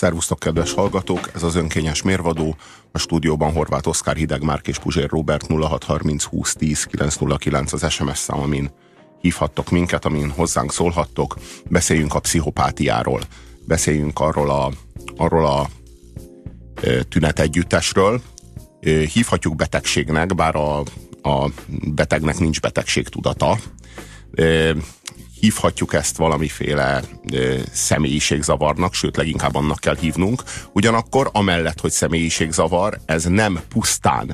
Szervusztok, kedves hallgatók! Ez az önkényes mérvadó. A stúdióban Horváth Oszkár, Hideg Márk és Puzsér Róbert. 0630 20 10 909 az SMS szám, amin hívhattok minket, amin hozzánk szólhattok. Beszéljünk a pszichopátiáról. Beszéljünk arról a tünetegyüttesről. Hívhatjuk betegségnek, bár a betegnek nincs betegségtudata. Hívhatjuk ezt valamiféle személyiségzavarnak, sőt, leginkább annak kell hívnunk. Ugyanakkor amellett, hogy személyiségzavar, ez nem pusztán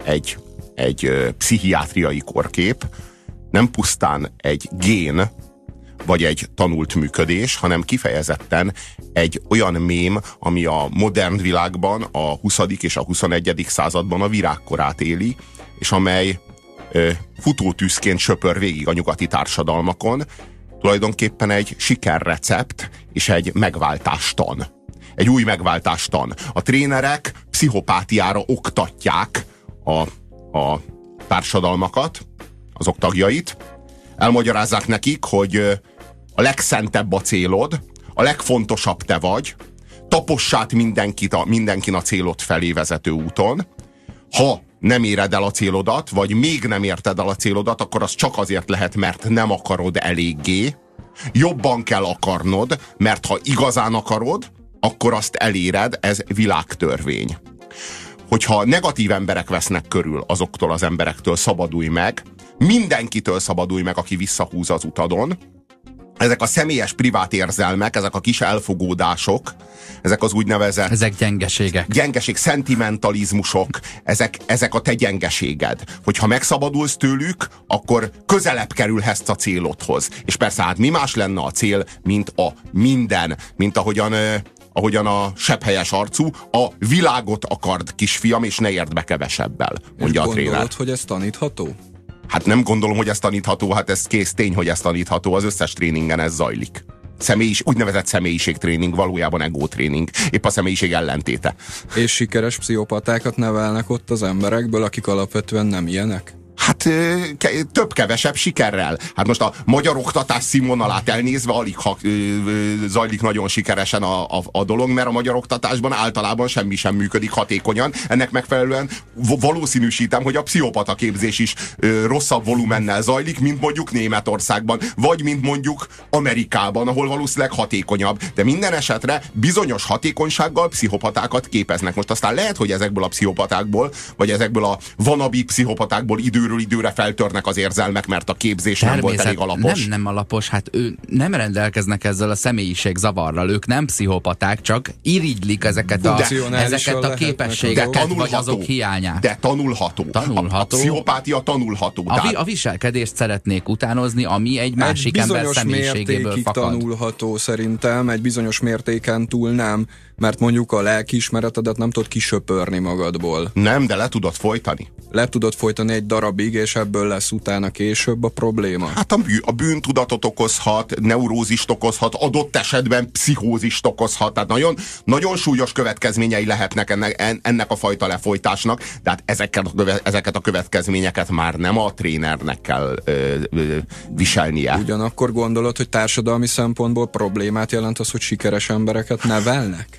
egy pszichiátriai korkép, nem pusztán egy gén, vagy egy tanult működés, hanem kifejezetten egy olyan mém, ami a modern világban, a 20. és a 21. században a virágkorát éli, és amely futótűzként söpör végig a nyugati társadalmakon, tulajdonképpen egy sikerrecept és egy megváltástan. Egy új megváltástan. A trénerek pszichopátiára oktatják a társadalmakat, azok tagjait. Elmagyarázzák nekik, hogy a legszentebb a célod, a legfontosabb te vagy, tapossát mindenkin a célod felé vezető úton. Ha nem éred el a célodat, vagy még nem érted el a célodat, akkor az csak azért lehet, mert nem akarod eléggé. Jobban kell akarnod, mert ha igazán akarod, akkor azt eléred, ez világtörvény. Hogyha negatív emberek vesznek körül, azoktól az emberektől szabadulj meg, mindenkitől szabadulj meg, aki visszahúz az utadon. Ezek a személyes privát érzelmek, ezek a kis elfogódások, ezek az úgynevezett... Ezek gyengeségek. Gyengeség, szentimentalizmusok, ezek a te gyengeséged. Hogyha megszabadulsz tőlük, akkor közelebb kerülhetsz a célodhoz. És persze hát mi más lenne a cél, mint a minden, mint ahogyan a sebhelyes arcú, a világot akard, kisfiam, és ne érd be kevesebbel, mondja a tréner. Gondolod, hogy ez tanítható? Hát nem gondolom, hogy ez tanítható, hát ez kész tény, hogy ez tanítható, az összes tréningen ez zajlik. Úgynevezett személyiségtréning, valójában egótréning, épp a személyiség ellentéte. És sikeres pszichopatákat nevelnek ott az emberekből, akik alapvetően nem ilyenek? Hát több-kevesebb sikerrel. Hát most a magyar oktatás színvonalát elnézve alig zajlik nagyon sikeresen a dolog, mert a magyar oktatásban általában semmi sem működik hatékonyan. Ennek megfelelően valószínűsítem, hogy a pszichopata képzés is rosszabb volumennel zajlik, mint mondjuk Németországban, vagy mint mondjuk Amerikában, ahol valószínűleg hatékonyabb. De minden esetre bizonyos hatékonysággal pszichopatákat képeznek. Most aztán lehet, hogy ezekből a pszichopatákból, vagy ezekből a wannabe pszichopatákból időről időre feltörnek az érzelmek, mert a képzés nem volt elég alapos. Nem alapos, hát ő nem rendelkeznek ezzel a személyiségzavarral, ők nem pszichopaták, csak irigylik ezeket a képességeket, vagy azok hiányát. De tanulható. A pszichopátia tanulható. A viselkedést szeretnék utánozni, ami egy másik ember személyiségéből fakad. Tanulható szerintem, egy bizonyos mértéken túl nem, mert mondjuk a lelkiismeretedet nem tudod kisöpörni magadból. Nem, de le tudod folytani. Le tudod folytani egy darabig, és ebből lesz utána később a probléma. Hát a bűntudatot okozhat, neurózist okozhat, adott esetben pszichózist okozhat. Tehát nagyon, nagyon súlyos következményei lehetnek ennek a fajta lefolytásnak, de hát ezeket a következményeket már nem a trénernek kell viselnie. Ugyanakkor gondolod, hogy társadalmi szempontból problémát jelent az, hogy sikeres embereket nevelnek?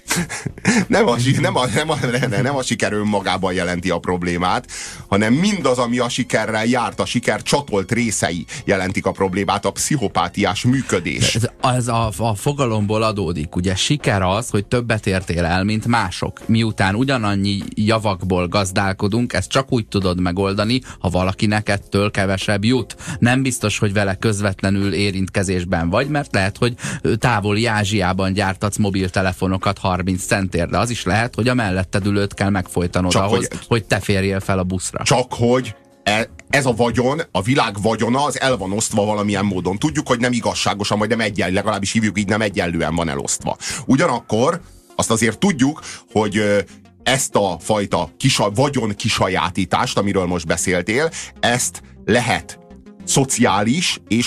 Nem a siker önmagában jelenti a problémát, hanem mindaz, ami a sikerrel járt, a siker csatolt részei jelentik a problémát, a pszichopátiás működés. Ez a fogalomból adódik. Ugye siker az, hogy többet értél el, mint mások. Miután ugyanannyi javakból gazdálkodunk, ezt csak úgy tudod megoldani, ha valakinek ettől kevesebb jut. Nem biztos, hogy vele közvetlenül érintkezésben vagy, mert lehet, hogy távoli Ázsiában gyártatsz mobiltelefonokat 30 centért, de az is lehet, hogy a melletted ülőt kell megfojtanod csak ahhoz, hogy te férjél fel a buszra. Csak hogy ez a vagyon, a világ vagyona, az el van osztva valamilyen módon. Tudjuk, hogy nem igazságosan, vagy nem egyenlő, legalábbis hívjuk így, nem egyenlően van elosztva. Ugyanakkor azt azért tudjuk, hogy ezt a fajta vagyon kisajátítást, amiről most beszéltél, ezt lehet szociális és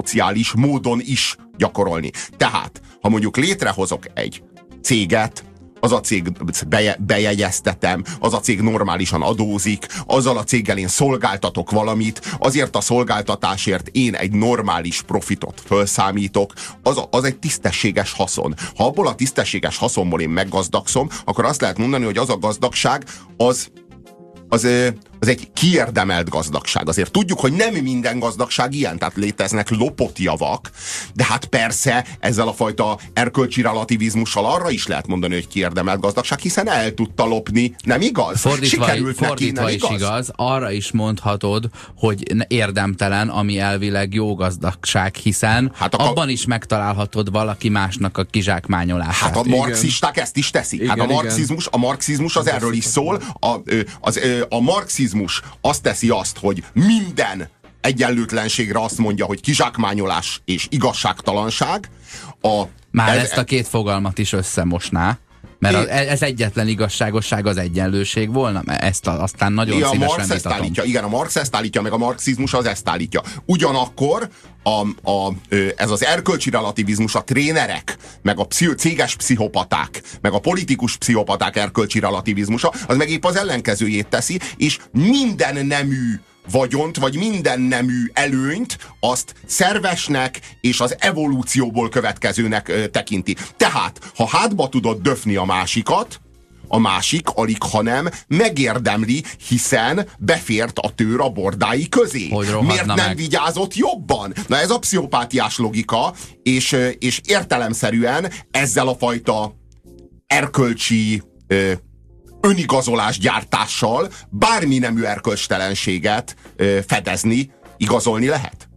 antiszociális módon is gyakorolni. Tehát, ha mondjuk létrehozok egy céget, az a cég bejegyeztetem, az a cég normálisan adózik, azzal a céggel én szolgáltatok valamit, azért a szolgáltatásért én egy normális profitot felszámítok, az egy tisztességes haszon. Ha abból a tisztességes haszonból én meggazdagszom, akkor azt lehet mondani, hogy az a gazdagság, az egy kiérdemelt gazdagság. Azért tudjuk, hogy nem minden gazdagság ilyen, tehát léteznek lopott javak, de hát persze ezzel a fajta erkölcsi relativizmussal arra is lehet mondani, hogy kiérdemelt gazdagság, hiszen el tudta lopni, nem igaz? Fordítva is igaz, arra is mondhatod, hogy érdemtelen, ami elvileg jó gazdagság, hiszen hát abban is megtalálhatod valaki másnak a kizsákmányolását. Hát a marxisták ezt is teszik. Hát a marxizmus az erről is szól. A marxizmus azt teszi azt, hogy minden egyenlőtlenségre azt mondja, hogy kizsákmányolás és igazságtalanság. Ezt a két fogalmat is összemosná. Mert ez egyetlen igazságosság az egyenlőség volna, mert ezt aztán nagyon szívesen vitatom. Igen, a Marx ezt állítja, meg a marxizmus az ezt állítja. Ugyanakkor ez az erkölcsi relativizmus, a trénerek, meg a céges pszichopaták, meg a politikus pszichopaták erkölcsi relativizmusa, az meg épp az ellenkezőjét teszi, és minden nemű vagyont, vagy minden nemű előnyt azt szervesnek és az evolúcióból következőnek tekinti. Tehát, ha hátba tudod döfni a másikat, a másik alighanem megérdemli, hiszen befért a tőr a bordái közé. Miért nem vigyázott jobban? Na ez a pszichopátiás logika, és értelemszerűen ezzel a fajta erkölcsi önigazolás gyártással bármi nemű erkölcstelenséget fedezni, igazolni lehet?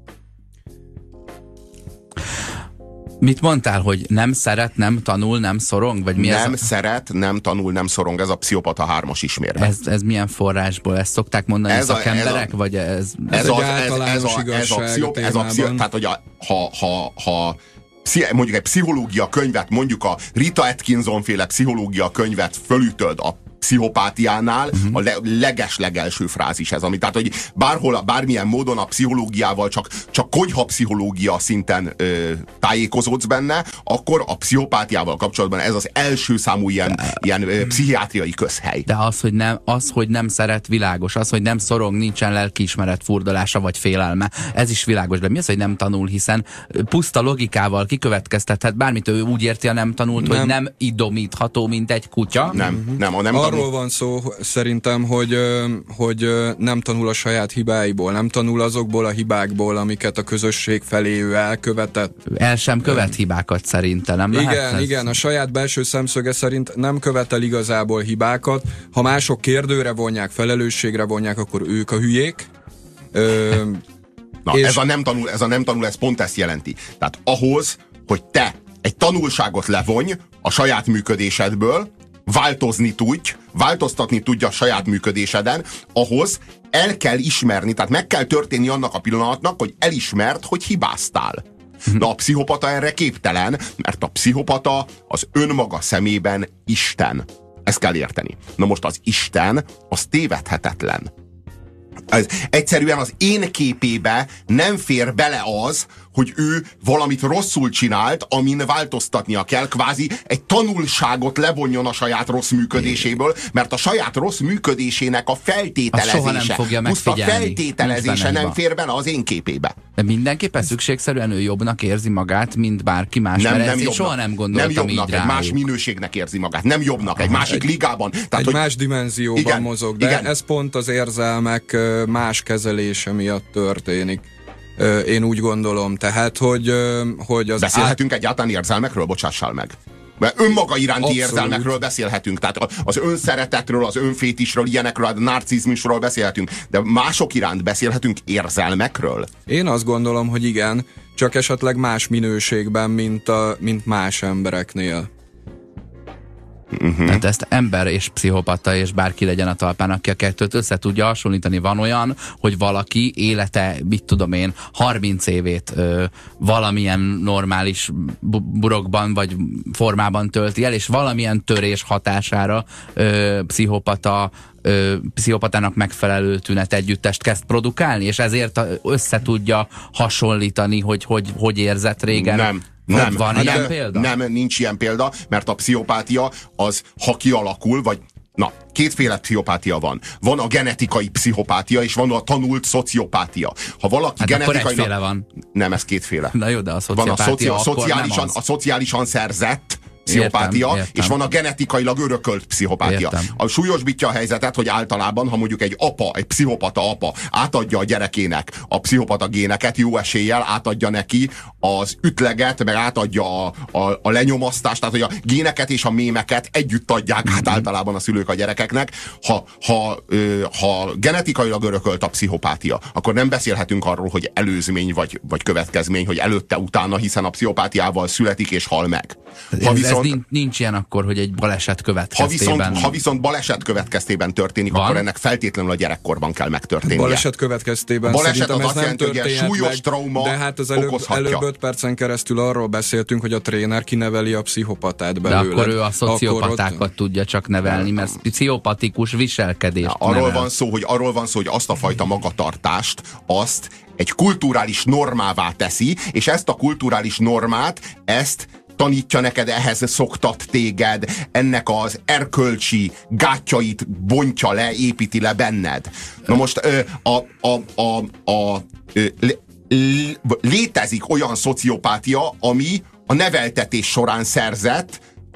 Mit mondtál, hogy nem szeret, nem tanul, nem szorong? Vagy mi nem szeret, nem tanul, nem szorong, ez a pszicopata 3-as ismérve. Ez milyen forráskból? Ezt szokták mondani szakemberek? Vagy ez egy általános igazság a témában. Tehát, hogy ha mondjuk egy pszichológia könyvet, mondjuk a Rita Atkinson féle pszichológia könyvet fölütöd a pszichopátiánál, a leges-legelső frázis ez, ami, tehát, hogy bármilyen módon a pszichológiával csak konyha pszichológia szinten tájékozódsz benne, akkor a pszichopátiával kapcsolatban ez az első számú ilyen pszichiátriai közhely. De hogy nem szeret, világos. Az, hogy nem szorong, nincsen lelkiismeret furdalása vagy félelme. Ez is világos. De mi az, hogy nem tanul, hiszen puszta logikával kikövetkeztethet bármit, ő úgy érti, a nem tanult, hogy nem idomítható, mint egy kutya. Nem. Arról van szó szerintem, hogy nem tanul a saját hibáiból, nem tanul azokból a hibákból, amiket a közösség felé ő elkövetett. El sem követ hibákat szerintem, nem lehet? Igen, a saját belső szemszöge szerint nem követel igazából hibákat. Ha mások kérdőre vonják, felelősségre vonják, akkor ők a hülyék. Na, ez a nem tanul, ez pont ezt jelenti. Tehát ahhoz, hogy te egy tanulságot levonj a saját működésedből, változtatni tudja a saját működéseden, ahhoz el kell ismerni, tehát meg kell történni annak a pillanatnak, hogy elismerd, hogy hibáztál. Na, a pszichopata erre képtelen, mert a pszichopata az önmaga szemében Isten. Ezt kell érteni. Na most az Isten, az tévedhetetlen. Egyszerűen az én képébe nem fér bele az, hogy ő valamit rosszul csinált, amin változtatnia kell, kvázi egy tanulságot levonjon a saját rossz működéséből, mert a saját rossz működésének a feltételezése, puszta feltételezése nem fér bele az én képébe. De mindenképpen szükségszerűen ő jobbnak érzi magát, mint bárki más. Nem soha nem gondoltam így rájuk. Egy más minőségnek érzi magát. Nem jobbnak, egy másik ligában. Tehát, egy más dimenzióban mozog, de ez pont az érzelmek más kezelése miatt történik. Én úgy gondolom, tehát, hogy az... Beszélhetünk egyáltalán érzelmekről? Bocsássál meg. Mert önmaga iránti érzelmekről beszélhetünk, tehát az önszeretetről, az önfétisről, ilyenekről, a narcizmusról beszélhetünk, de mások iránt beszélhetünk érzelmekről? Én azt gondolom, hogy igen, csak esetleg más minőségben, mint más embereknél. Tehát ezt ember és pszichopata és bárki legyen a talpán, aki a kettőt össze tudja hasonlítani. Van olyan, hogy valaki élete, mit tudom én, 30 évét valamilyen normális burokban vagy formában tölti el, és valamilyen törés hatására pszichopatának megfelelő tünet együttest kezd produkálni, és ezért össze tudja hasonlítani, hogy érzett régen. Nem, van ilyen példa? Nem, nincs ilyen példa, mert a pszichopátia az, ha kialakul, vagy kétféle pszichopátia van. Van a genetikai pszichopátia, és van a tanult szociopátia. Ha valaki genetikailag... van. Nem, ez kétféle. Na jó, de a szociopátia van a szociálisan szerzett pszichopátia, értem. És van a genetikailag örökölt pszichopátia. Értem. A súlyosbítja a helyzetet, hogy általában, ha mondjuk egy pszichopata apa átadja a gyerekének a pszichopata géneket, jó eséllyel átadja neki az ütleget, meg átadja a lenyomasztást, tehát hogy a géneket és a mémeket együtt adják át általában a szülők a gyerekeknek. Ha genetikailag örökölt a pszichopátia, akkor nem beszélhetünk arról, hogy előzmény vagy következmény, hogy előtte-utána, hiszen a pszichopátiával születik és hal meg. Ez nincs ilyen akkor, hogy egy baleset következtében... Ha viszont baleset következtében történik, akkor ennek feltétlenül a gyerekkorban kell megtörténnie. Baleset következtében szerintem ez nem történt súlyos trauma. De hát az előbb 5 percen keresztül arról beszéltünk, hogy a tréner kineveli a pszichopatát belőle. De akkor ő a szociopatákat tudja csak nevelni, mert pszichopatikus viselkedést arról van szó, hogy azt a fajta magatartást, azt egy kulturális normává teszi, és ezt a kulturális normát, tanítja neked, ehhez szoktat téged, ennek az erkölcsi gátjait bontja le, építi le benned. Na most létezik olyan szociopátia, ami a neveltetés során szerzett,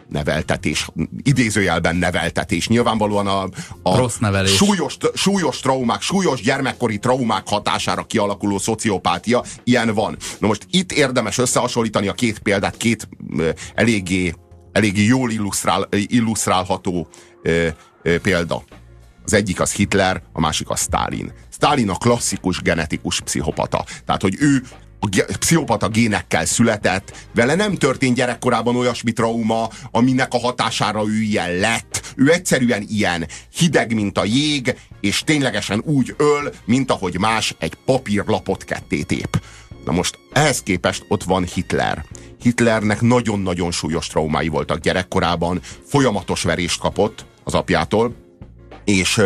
idézőjelben neveltetés. Nyilvánvalóan a rossz nevelés. Súlyos traumák, súlyos gyermekkori traumák hatására kialakuló szociopátia, ilyen van. Na most itt érdemes összehasonlítani a két példát, két eléggé jól illusztrálható példa. Az egyik az Hitler, a másik az Sztálin. Sztálin a klasszikus genetikus pszichopata. Tehát, hogy ő pszichopata génekkel született, vele nem történt gyerekkorában olyasmi trauma, aminek a hatására ő ilyen lett. Ő egyszerűen ilyen hideg, mint a jég, és ténylegesen úgy öl, mint ahogy más egy papírlapot ketté tép. Na most ehhez képest ott van Hitler. Hitlernek nagyon-nagyon súlyos traumái voltak gyerekkorában, folyamatos verést kapott az apjától, és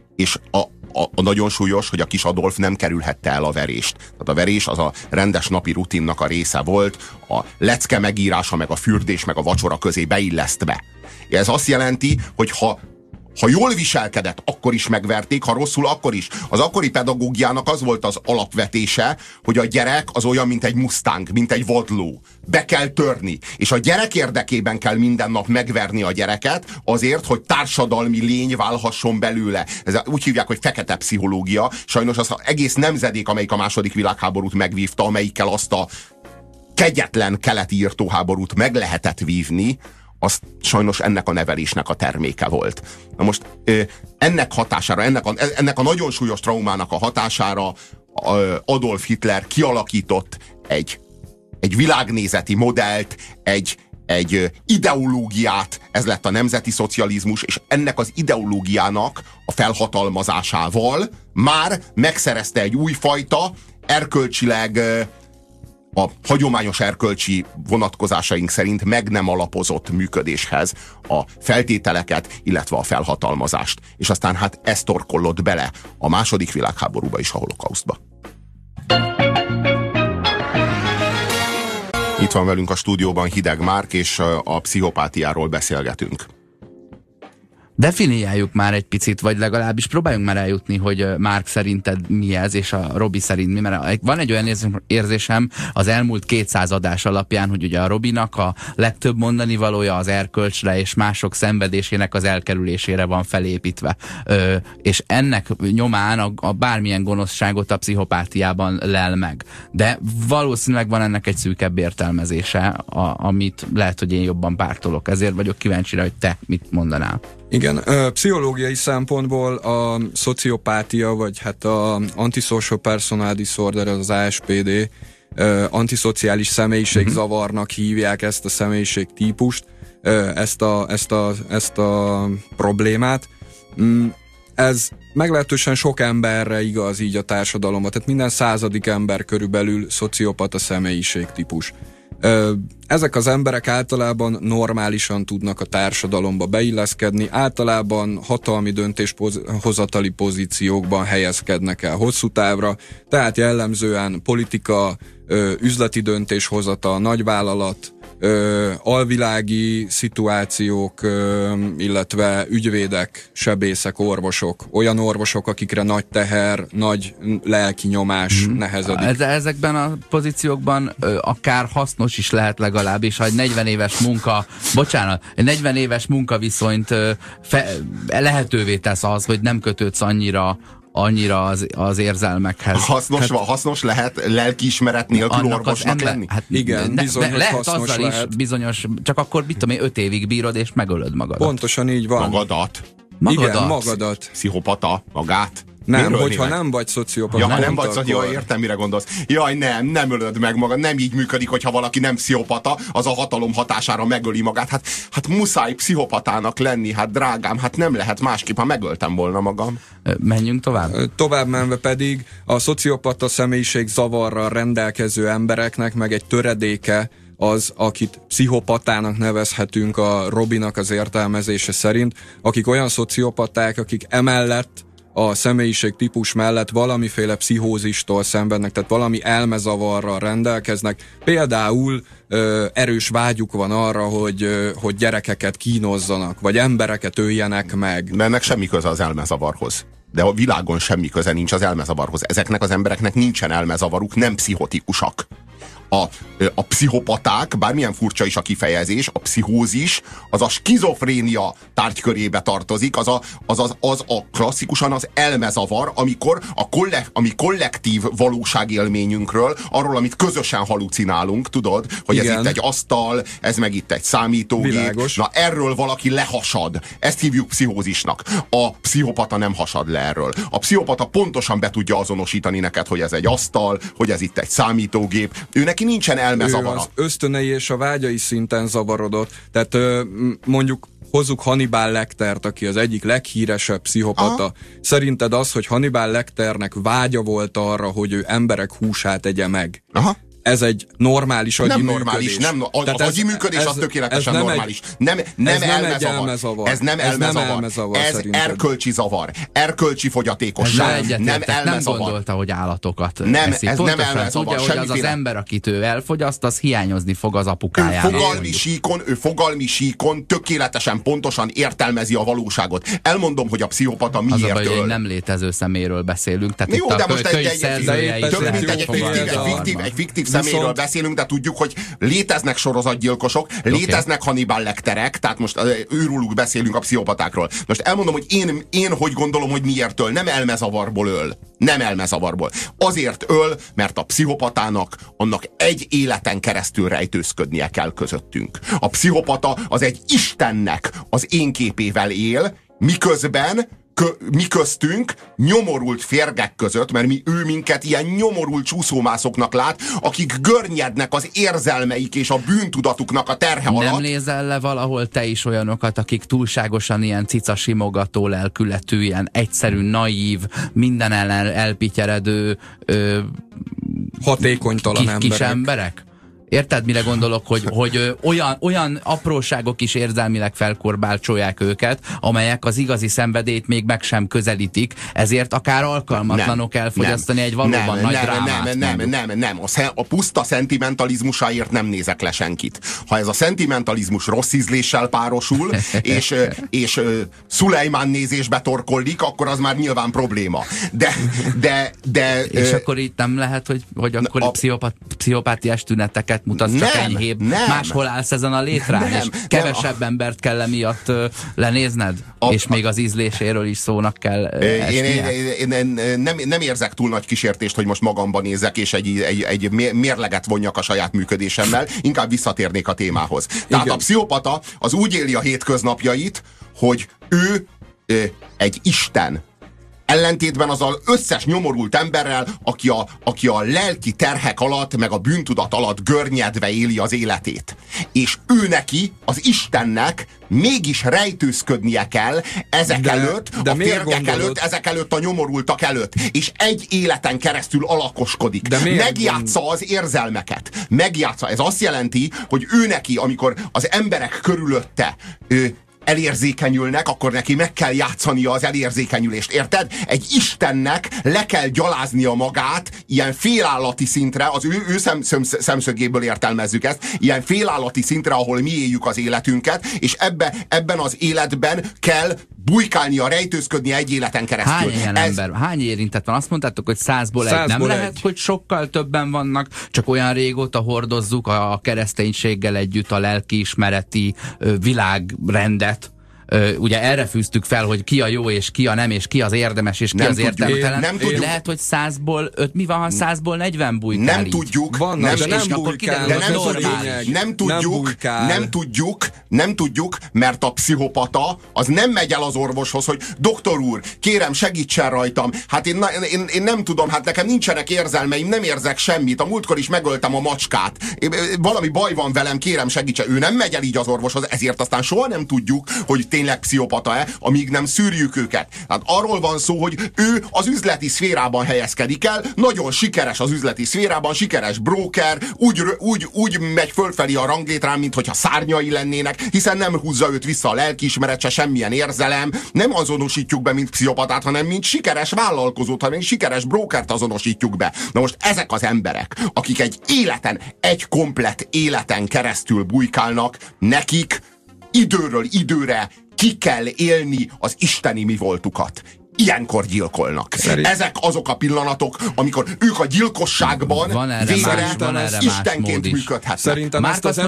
a nagyon súlyos, hogy a kis Adolf nem kerülhette el a verést. Tehát a verés az a rendes napi rutinnak a része volt, a lecke megírása, meg a fürdés, meg a vacsora közé beillesztve. Ez azt jelenti, hogy ha jól viselkedett, akkor is megverték, ha rosszul, akkor is. Az akkori pedagógiának az volt az alapvetése, hogy a gyerek az olyan, mint egy mustang, mint egy vadló. Be kell törni. És a gyerek érdekében kell minden nap megverni a gyereket, azért, hogy társadalmi lény válhasson belőle. Ez úgy hívják, hogy fekete pszichológia. Sajnos az egész nemzedék, amelyik a második világháborút megvívta, amelyikkel azt a kegyetlen keleti irtóháborút meg lehetett vívni, az sajnos ennek a nevelésnek a terméke volt. Na most ennek hatására, ennek a nagyon súlyos traumának a hatására Adolf Hitler kialakított egy világnézeti modellt, egy ideológiát, ez lett a nemzeti szocializmus, és ennek az ideológiának a felhatalmazásával már megszerezte egy újfajta, erkölcsileg a hagyományos erkölcsi vonatkozásaink szerint meg nem alapozott működéshez a feltételeket, illetve a felhatalmazást. És aztán hát ez torkollott bele a második világháborúba és a holokausztba. Itt van velünk a stúdióban Hideg Márk, és a pszichopátiáról beszélgetünk. Definiáljuk már egy picit, vagy legalábbis próbáljunk már eljutni, hogy Márk szerinted mi ez, és a Robi szerint mi, mert van egy olyan érzésem az elmúlt 200 adás alapján, hogy ugye a Robinak a legtöbb mondani valója az erkölcsre és mások szenvedésének az elkerülésére van felépítve. És ennek nyomán a bármilyen gonoszságot a pszichopátiában lel meg. De valószínűleg van ennek egy szűkebb értelmezése, amit lehet, hogy én jobban pártolok. Ezért vagyok kíváncsi rá, hogy te mit mondanál. Igen, pszichológiai szempontból a szociopátia, vagy hát a antisocial personality disorder, az ASPD, antiszociális személyiségzavarnak hívják ezt a személyiségtípust, ezt a problémát. Ez meglehetősen sok emberre igaz így a társadalomban, tehát minden 100. ember körülbelül szociopata személyiségtípus. Ezek az emberek általában normálisan tudnak a társadalomba beilleszkedni, általában hatalmi döntéshozatali pozíciókban helyezkednek el hosszú távra, tehát jellemzően politika, üzleti döntéshozatal, nagyvállalat, alvilági szituációk, illetve ügyvédek, sebészek, orvosok, olyan orvosok, akikre nagy teher, nagy lelki nyomás nehezedik. Ezekben a pozíciókban akár hasznos is lehet legalábbis, ha egy 40 éves munkaviszonyt lehetővé tesz az, hogy nem kötődsz annyira az érzelmekhez. Hasznos lehet lelkiismeret nélkül orvosnak lenni? Hát igen, bizonyos lehet hasznos azzal lehet. is bizonyos, csak akkor mit tudom én, 5 évig bírod és megölöd magadat. Pontosan így van. Magadat. Igen, magadat. Pszichopata, magát. Nem, hogyha nem vagy szociopata. Ja, ha nem vagy szociopata, értem, mire gondolsz. Jaj, nem ölöd meg magad, nem így működik, hogyha valaki nem pszichopata, az a hatalom hatására megöli magát. Hát muszáj pszichopatának lenni, hát drágám, hát nem lehet másképp, ha megöltem volna magam. Menjünk tovább. Tovább menve pedig a szociopata személyiség zavarral rendelkező embereknek meg egy töredéke az, akit pszichopatának nevezhetünk a Robinak az értelmezése szerint, akik olyan szociopaták, akik emellett a személyiség típus mellett valamiféle pszichózistól szenvednek, tehát valami elmezavarral rendelkeznek. Például erős vágyuk van arra, hogy gyerekeket kínozzanak, vagy embereket öljenek meg. De ennek semmi köze az elmezavarhoz. De a világon semmi köze nincs az elmezavarhoz. Ezeknek az embereknek nincsen elmezavaruk, nem pszichotikusak. A pszichopaták, bármilyen furcsa is a kifejezés, a pszichózis, az a skizofrénia tárgykörébe tartozik, az a klasszikusan az elmezavar, amikor ami kollektív valóságélményünkről, arról, amit közösen halucinálunk, tudod, hogy igen. Ez itt egy asztal, ez meg itt egy számítógép. Világos. Na erről valaki lehasad. Ezt hívjuk pszichózisnak. A pszichopata nem hasad le erről. A pszichopata pontosan be tudja azonosítani neked, hogy ez egy asztal, hogy ez itt egy számítógép. Neki nincsen elmezavara. Ő az ösztönei és a vágyai szinten zavarodott. Tehát mondjuk hozzuk Hannibal Lectert, aki az egyik leghíresebb pszichopata. Aha. Szerinted az, hogy Hannibal Lecternek vágya volt arra, hogy ő emberek húsát egye meg? Aha. Ez egy normális agyi működés. Az agyi működés az tökéletesen normális. Nem elmezavar. Ez nem elmezavar. Ez erkölcsi zavar. Erkölcsi fogyatékosság. Nem elmezavar. Nem gondolta, hogy állatokat eszik. Ez nem elmezavar. Tudja, hogy az az ember, akit ő elfogyaszt, az hiányozni fog az apukájának. Ő fogalmi síkon tökéletesen pontosan értelmezi a valóságot. Elmondom, hogy a pszichopata miért öl. Az a baj, hogy nem létező szeméről beszélünk. Tehát jó, itt de a most egy fiktív személyről beszélünk, de tudjuk, hogy léteznek sorozatgyilkosok, léteznek Hannibal Lecterek, tehát most őróluk beszélünk, a pszichopatákról. Most elmondom, hogy én hogy gondolom, hogy miért öl. Nem elmezavarból öl. Nem elmezavarból. Azért öl, mert a pszichopatának annak egy életen keresztül rejtőzködnie kell közöttünk. A pszichopata az egy Istennek az én képével él, miközben mi köztünk nyomorult férgek között, mert ő minket ilyen nyomorult csúszómászoknak lát, akik görnyednek az érzelmeik és a bűntudatuknak a terhe alatt. Nem nézel le valahol te is olyanokat, akik túlságosan ilyen cica simogató lelkületű, ilyen egyszerű, naív, minden ellen elpityeredő hatékonytalan kis emberek? Érted, mire gondolok, hogy olyan apróságok is érzelmileg felkorbálcsolják őket, amelyek az igazi szenvedélyt még meg sem közelítik, ezért akár alkalmatlanok elfogyasztani egy valóban nagy drámát. Nem. A puszta szentimentalizmusáért nem nézek le senkit. Ha ez a szentimentalizmus rossz ízléssel párosul, és Szulejmán nézésbe torkollik, akkor az már nyilván probléma. De és akkor itt nem lehet, hogy akkor pszichopátiás tüneteket mutatsz, csak enyhébb. Máshol állsz ezen a létrán, és kevesebb embert kell emiatt lenézned, és még az ízléséről is szónak kell én nem érzek túl nagy kísértést, hogy most magamban nézzek, és egy mérleget vonjak a saját működésemmel, inkább visszatérnék a témához. Tehát igen. A pszichopata az úgy éli a hétköznapjait, hogy ő egy Isten. Ellentétben az az összes nyomorult emberrel, aki a lelki terhek alatt, meg a bűntudat alatt görnyedve éli az életét. És ő neki, az Istennek mégis rejtőzködnie kell ezek előtt, a férgek előtt, ezek előtt a nyomorultak előtt. És egy életen keresztül alakoskodik. Megjátsza az érzelmeket. Megjátsza. Ez azt jelenti, hogy ő neki, amikor az emberek körülötte elérzékenyülnek, akkor neki meg kell játszania az elérzékenyülést. Érted? Egy Istennek le kell gyaláznia magát ilyen félállati szintre, az ő szemszögéből értelmezzük ezt, ilyen félállati szintre, ahol mi éljük az életünket, és ebben az életben kell bujkálnia, rejtőzködni egy életen keresztül. Hány ilyen ember? Hány érintett van? Azt mondtátok, hogy 100-ból egy. Nem lehet, hogy sokkal többen vannak, csak olyan régóta hordozzuk a kereszténységgel együtt a lelkiismereti világrendet. Ugye erre fűztük fel, hogy ki a jó és ki a nem, és ki az érdemes és ki nem az értelmetlen. Nem tudjuk. Lehet, hogy 100-ból 5, mi van, ha 100-ból 40 bujkál nem így? Tudjuk. Vannak, nem tudjuk, mert a pszichopata az nem megy el az orvoshoz, hogy doktor úr, kérem, segítsen rajtam. Hát én nem tudom, hát nekem nincsenek érzelmeim, nem érzek semmit. A múltkor is megöltem a macskát. Valami baj van velem, kérem, segítsen. Ő nem megy el így az orvoshoz, ezért aztán soha nem tudjuk, hogy tényleg pszichopata-e, amíg nem szűrjük őket. Hát arról van szó, hogy ő az üzleti szférában helyezkedik el, nagyon sikeres az üzleti szférában, sikeres broker, úgy megy fölfelé a ranglétrán, mintha szárnyai lennének, hiszen nem húzza őt vissza a lelkiismeret, se semmilyen érzelem, nem azonosítjuk be, mint pszichopatát, hanem mint sikeres vállalkozót, hanem sikeres brokert azonosítjuk be. Na most ezek az emberek, akik egy komplett életen keresztül bujkálnak, nekik időről időre ki kell élni az isteni mi voltukat. Ilyenkor gyilkolnak. Ezek azok a pillanatok, amikor ők a gyilkosságban végre istenként működhetnek. Szerintem ezt az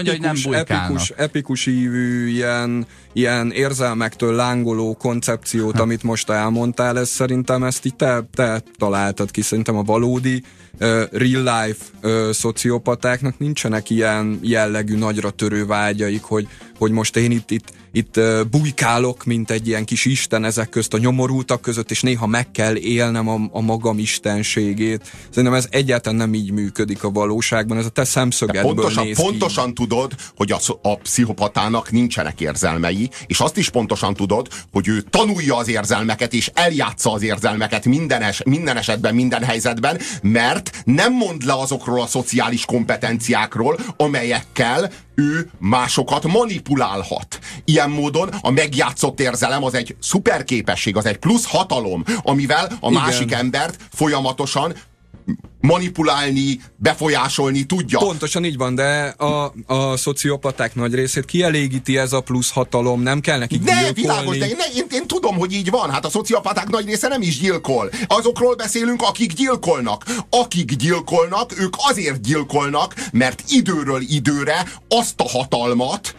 epikus ívű ilyen érzelmektől lángoló koncepciót, amit most elmondtál, ez szerintem ezt így te találtad ki. Szerintem a valódi real life szociopatáknak nincsenek ilyen jellegű nagyra törő vágyaik, hogy most én itt bujkálok, mint egy ilyen kis isten ezek közt a nyomorultak között, és néha meg kell élnem a magam istenségét. Szerintem ez egyáltalán nem így működik a valóságban, ez a te szemszögedből néz ki. Pontosan tudod, hogy a pszichopatának nincsenek érzelmei, és azt is pontosan tudod, hogy ő tanulja az érzelmeket, és eljátsza az érzelmeket minden esetben, minden helyzetben, mert nem mond le azokról a szociális kompetenciákról, amelyekkel ő másokat manipulálhat. Ilyen módon a megjátszott érzelem az egy szuper képesség, az egy plusz hatalom, amivel a másik embert folyamatosan manipulálni, befolyásolni tudja. Pontosan így van, de a szociopaták nagy részét kielégíti ez a plusz hatalom, nem kell nekik gyilkolni. Világos, de én tudom, hogy így van. Hát a szociopaták nagy része nem is gyilkol. Azokról beszélünk, akik gyilkolnak. Akik gyilkolnak, ők azért gyilkolnak, mert időről időre azt a hatalmat,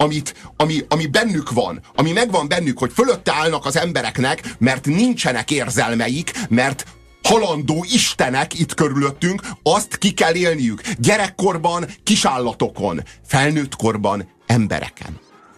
ami bennük van, ami megvan bennük, hogy fölötte állnak az embereknek, mert nincsenek érzelmeik, mert halandó istenek itt körülöttünk, azt ki kell élniük. Gyerekkorban kisállatokon, felnőttkorban embereken.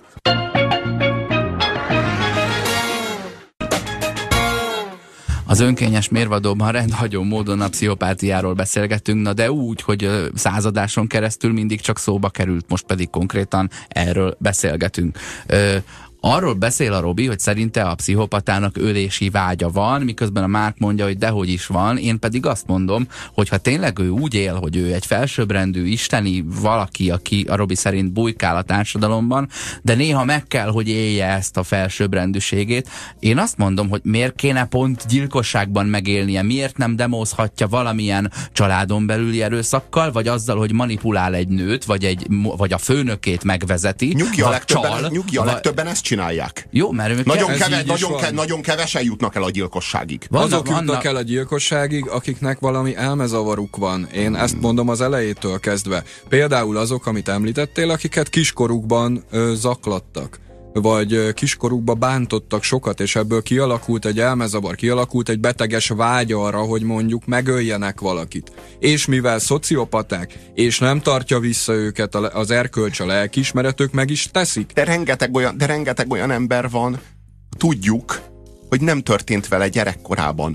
Az önkényes mérvadóban rendhagyó módon a pszichopátiáról beszélgetünk, na de úgy, hogy századáson keresztül mindig csak szóba került, most pedig konkrétan erről beszélgetünk. Arról beszél a Robi, hogy szerinte a pszichopatának ölési vágya van, miközben a Márk mondja, hogy dehogy is van. Én pedig azt mondom, hogy ha tényleg ő úgy él, hogy ő egy felsőbbrendű isteni valaki, aki a Robi szerint bujkál a társadalomban, de néha meg kell, hogy élje ezt a felsőbbrendűségét. Én azt mondom, hogy miért kéne pont gyilkosságban megélnie, miért nem demózhatja valamilyen családon belüli erőszakkal, vagy azzal, hogy manipulál egy nőt, vagy a főnökét megvezeti. Nyugi, a legtöbben ezt csinálják. Jó, mert nagyon kevesen jutnak el a gyilkosságig. Azok jutnak el a gyilkosságig, akiknek valami elmezavaruk van. Én ezt mondom az elejétől kezdve. Például azok, amit említettél, akiket kiskorukban zaklattak, vagy kiskorukban bántottak sokat, és ebből kialakult egy elmezavar, kialakult egy beteges vágy arra, hogy mondjuk megöljenek valakit. És mivel szociopaták, és nem tartja vissza őket az erkölcs, a lelkiismeretük, meg is teszik. De rengeteg olyan ember van, tudjuk, hogy nem történt vele gyerekkorában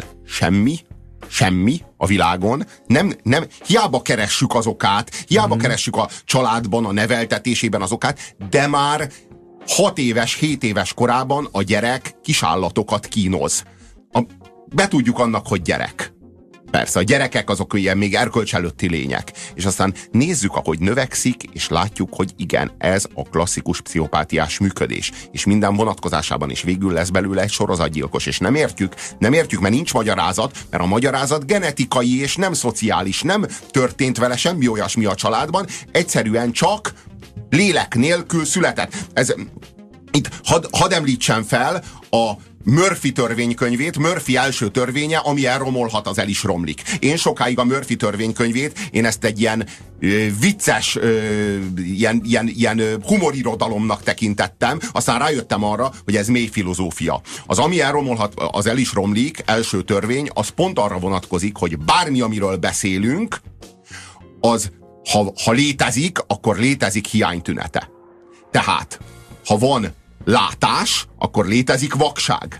semmi a világon, hiába keressük az okát, hiába keressük a családban, a neveltetésében az okát, de már 6 éves, 7 éves korában a gyerek kisállatokat kínoz. Betudjuk annak, hogy gyerek. Persze, a gyerekek azok ilyen még erkölcs előtti lények. És aztán nézzük, ahogy növekszik, és látjuk, hogy igen, ez a klasszikus pszichopátiás működés. És minden vonatkozásában is végül lesz belőle egy sorozatgyilkos. És nem értjük, mert nincs magyarázat, mert a magyarázat genetikai és nem szociális. Nem történt vele semmi olyasmi a családban, egyszerűen csak lélek nélkül született. Itt hadd említsem fel a Murphy törvénykönyvét, Murphy első törvénye, ami elromolhat, az el is romlik. Én sokáig a Murphy törvénykönyvét, én ezt egy ilyen vicces, ilyen humorirodalomnak tekintettem, aztán rájöttem arra, hogy ez mély filozófia. Az ami elromolhat, az el is romlik, első törvény, az pont arra vonatkozik, hogy bármi, amiről beszélünk, az, ha létezik, akkor létezik hiánytünete. Tehát, ha van látás, akkor létezik vakság.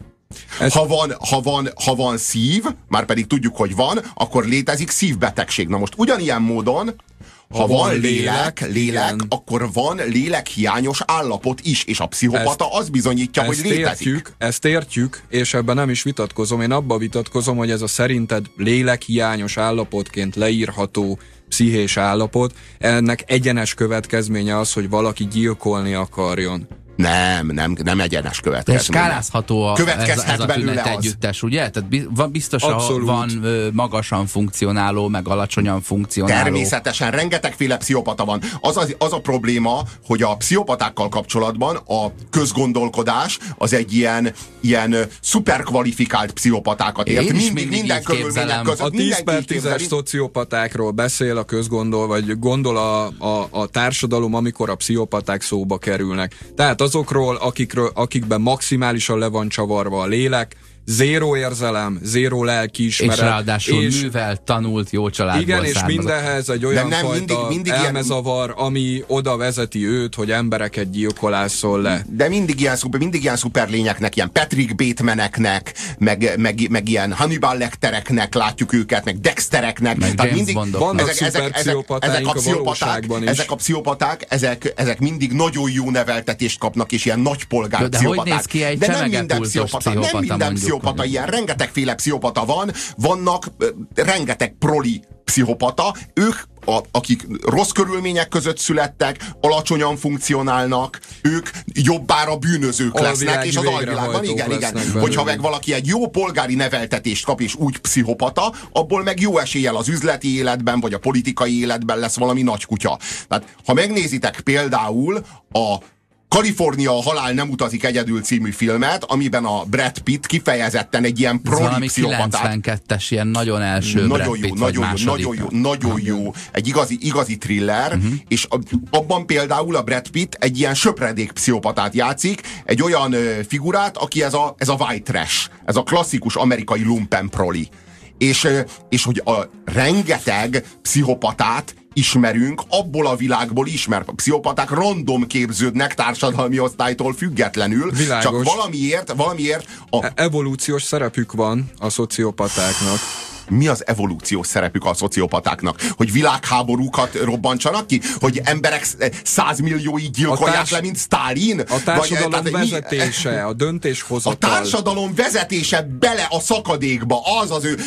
Ha van szív, már pedig tudjuk, hogy van, akkor létezik szívbetegség. Na most ugyanilyen módon, ha van lélek, akkor van lélekhiányos állapot is, és a pszichopata az bizonyítja, hogy létezik. Ezt értjük, és ebben nem is vitatkozom. Én abban vitatkozom, hogy ez a szerinted lélekhiányos állapotként leírható pszichés állapot, ennek egyenes következménye az, hogy valaki gyilkolni akarjon. Nem egyenes következmény. Skálázható ez a tünet együttes, ugye? Tehát biztosan van magasan funkcionáló, meg alacsonyan funkcionáló. Természetesen, rengetegféle pszichopata van. Az a probléma, hogy a pszichopatákkal kapcsolatban a közgondolkodás az egy ilyen szuperkvalifikált pszichopatákat ért. Minden körülmények között. A 10/10-es szociopatákról beszél a közgondol, vagy gondol a társadalom, amikor a pszichopaták szóba kerülnek. Tehát azokról, akikben maximálisan le van csavarva a lélek, zéró érzelem, zéró lelkiismeret. És ráadásul művelt, tanult, jó családból igen, származott. És mindenhez egy olyan fajta elmezavar, ami oda vezeti őt, hogy embereket gyilkolászol le. De mindig ilyen szuperlényeknek, ilyen Patrick Batemaneknek, meg ilyen Hannibal Lectereknek látjuk őket, meg Dextereknek. Tehát mindig vannak szuperpszichopatáink a valóságban is. Ezek a pszichopaták, ezek mindig nagyon jó neveltetést kapnak, és ilyen nagypolgár pszichopaták. De hogy néz ki egy csemegepultos nem minden pszichopata ilyen, rengetegféle pszichopata vannak rengeteg proli pszichopata, ők, akik rossz körülmények között születtek, alacsonyan funkcionálnak, ők jobbára bűnözők lesznek, és az alvilágban, igen. Hogyha meg valaki egy jó polgári neveltetést kap, és úgy pszichopata, abból meg jó eséllyel az üzleti életben, vagy a politikai életben lesz valami nagy kutya. Tehát, ha megnézitek például a Kalifornia, a halál nem utazik egyedül című filmet, amiben a Brad Pitt kifejezetten egy ilyen proli pszichopatát. 92-es, ilyen nagyon első Brad Pitt, nagyon jó. Egy igazi thriller, és abban például a Brad Pitt egy ilyen söpredék pszichopatát játszik, egy olyan figurát, aki ez a white trash, ez a klasszikus amerikai lumpen proli. És hogy a rengeteg pszichopatát ismerünk, abból a világból is, mert a pszichopaták random képződnek társadalmi osztálytól függetlenül, világos. Csak valamiért evolúciós szerepük van a szociopatáknak. Mi az evolúciós szerepük a szociopatáknak? Hogy világháborúkat robbantsanak ki? Hogy emberek 100 millióig gyilkolják le, mint Sztálin? A társadalom vezetése, a döntéshozatal. A társadalom vezetése bele a szakadékba, az ő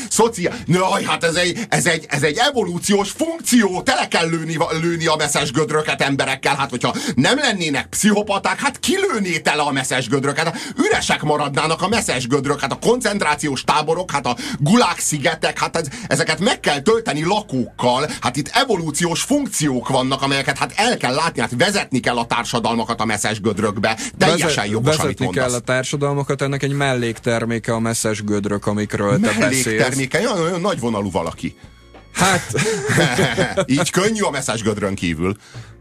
hát ez egy evolúciós funkció, tele kell lőni a messzes gödröket emberekkel, hát hogyha nem lennének pszichopaták, hát kilőné tele a messzes gödröket, hát üresek maradnának a messzes gödrök, hát a koncentrációs táborok, hát a Gulag szigetek, hát ezeket meg kell tölteni lakókkal, hát itt evolúciós funkciók vannak, amelyeket hát el kell látni, hát vezetni kell a társadalmakat a messzes gödrökbe. Teljesen jogos, amit mondasz. Vezetni kell a társadalmakat, ennek egy mellékterméke a messzes gödrök, amikről te beszélsz. Mellékterméke? Olyan nagyvonalú valaki. Hát... Így könnyű a messzes gödrön kívül.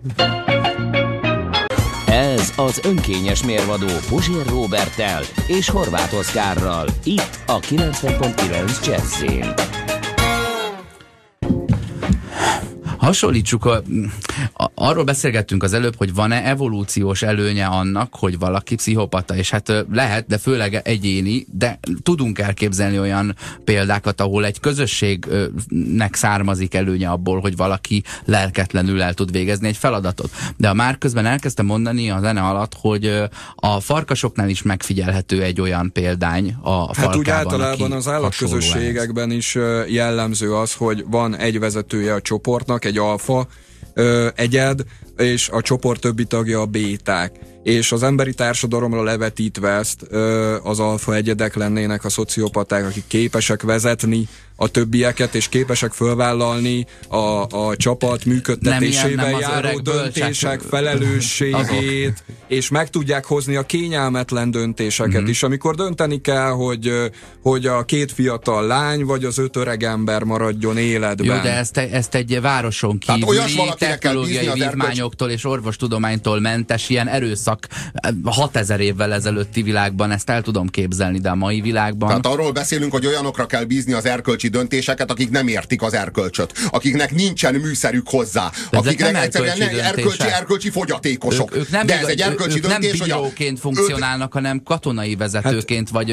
Ez az önkényes mérvadó Puzsér Róberttel és Horváth Oszkárral. Itt a 90.9 Jazzyn. Hasonlítsuk, arról beszélgettünk az előbb, hogy van-e evolúciós előnye annak, hogy valaki pszichopata, és hát lehet, de főleg egyéni, de tudunk elképzelni olyan példákat, ahol egy közösségnek származik előnye abból, hogy valaki lelketlenül el tud végezni egy feladatot. De már közben elkezdtem mondani a zene alatt, hogy a farkasoknál is megfigyelhető egy olyan példány a falkában. Hát úgy általában az állatközösségekben is jellemző az, hogy van egy vezetője a csoportnak, egy alfa egyed, és a csoport többi tagja a béták. És az emberi társadalomra levetítve ezt az alfa egyedek lennének a szociopaták, akik képesek vezetni a többieket, és képesek fölvállalni a csapat működtetésével járó döntések felelősségét, és meg tudják hozni a kényelmetlen döntéseket is, amikor dönteni kell, hogy a 2 fiatal lány, vagy az 5 öreg ember maradjon életben. Jó, de ezt egy városon kívüli technológiai vívmányoktól és orvostudománytól mentes ilyen erőszak 6000 évvel ezelőtti világban, ezt el tudom képzelni, de a mai világban... Tehát arról beszélünk, hogy olyanokra kell bízni az erkölcsi döntéseket, akik nem értik az erkölcsöt, akiknek nincsen műszerük hozzá, akiknek egyszerűen erkölcsi fogyatékosok. De ez egy erkölcsi döntés, nem bíróként funkcionálnak, hanem katonai vezetőként, vagy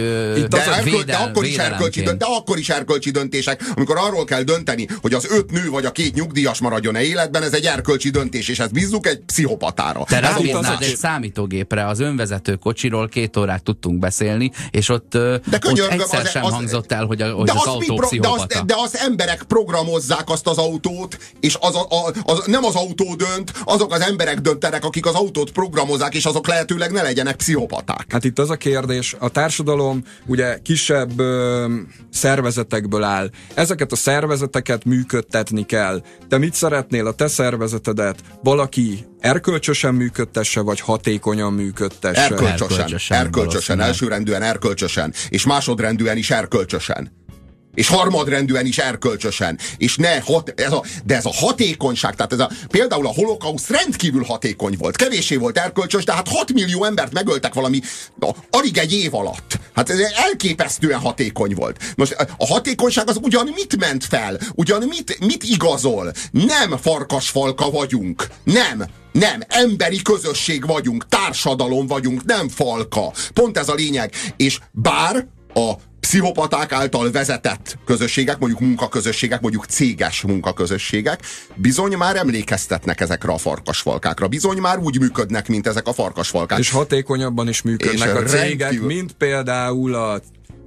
akkor is erkölcsi döntések, amikor arról kell dönteni, hogy az 5 nő vagy a 2 nyugdíjas maradjon-e életben, ez egy erkölcsi döntés, és ezt bízzuk egy pszichopatára. Te rábíznád egy számítógépre, az önvezető kocsiról 2 órát tudtunk beszélni, és ott egyszer sem hangzott el, hogy az autó pszichopata. De az emberek programozzák azt az autót, és nem az autó dönt, azok az emberek döntenek, akik az autót programozzák, és azok lehetőleg ne legyenek pszichopaták. Hát itt az a kérdés, a társadalom ugye kisebb szervezetekből áll. Ezeket a szervezeteket működtetni kell. Te mit szeretnél, a te szervezetedet valaki erkölcsösen működtesse, vagy hatékonyan működtesse? Erkölcsösen. Elsőrendűen erkölcsösen. És másodrendűen is erkölcsösen. És harmadrendűen is erkölcsösen. És de ez a hatékonyság, tehát például a holokauszt rendkívül hatékony volt. Kevéssé volt erkölcsös, de hát 6 millió embert megöltek valami alig egy év alatt. Hát ez elképesztően hatékony volt. Most a hatékonyság az ugyan mit ment fel? Ugyan mit igazol? Nem farkasfalka vagyunk. Nem, emberi közösség vagyunk, társadalom vagyunk, nem falka. Pont ez a lényeg. És bár a pszichopaták által vezetett közösségek, mondjuk munkaközösségek, mondjuk céges munkaközösségek, bizony már emlékeztetnek ezekre a farkasfalkákra. Bizony már úgy működnek, mint ezek a farkasfalkák. És hatékonyabban is működnek a cégek, mint például a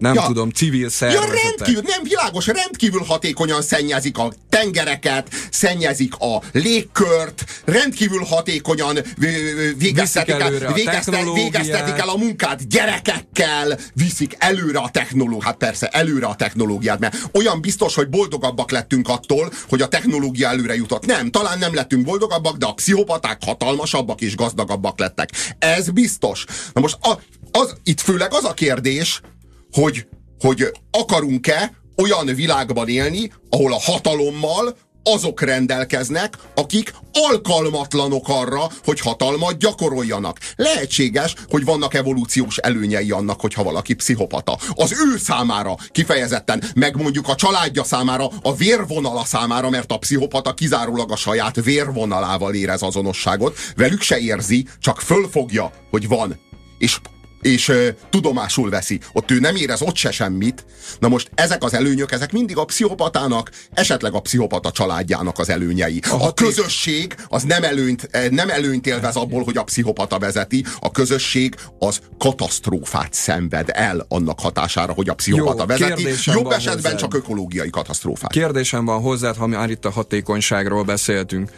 civil szervezetek. Nem világos, rendkívül hatékonyan szennyezik a tengereket, szennyezik a légkört, rendkívül hatékonyan végeztetik el a munkát gyerekekkel, viszik előre a technológiát. Hát persze, előre a technológiát, mert olyan biztos, hogy boldogabbak lettünk attól, hogy a technológia előre jutott. Nem, talán nem lettünk boldogabbak, de a pszichopaták hatalmasabbak és gazdagabbak lettek. Ez biztos. Na most itt főleg az a kérdés, hogy akarunk-e olyan világban élni, ahol a hatalommal azok rendelkeznek, akik alkalmatlanok arra, hogy hatalmat gyakoroljanak. Lehetséges, hogy vannak evolúciós előnyei annak, hogyha valaki pszichopata. Az ő számára kifejezetten, meg mondjuk a családja számára, a vérvonala számára, mert a pszichopata kizárólag a saját vérvonalával érez azonosságot, velük se érzi, csak fölfogja, hogy van. És tudomásul veszi. Ott ő nem érez ott se semmit. Na most ezek az előnyök, ezek mindig a pszichopatának, esetleg a pszichopata családjának az előnyei. A közösség az nem előnyt élvez abból, hogy a pszichopata vezeti. A közösség az katasztrófát szenved el annak hatására, hogy a pszichopata vezeti. Jobb esetben csak ökológiai katasztrófát. Kérdésem van hozzád, ha már itt a hatékonyságról beszéltünk.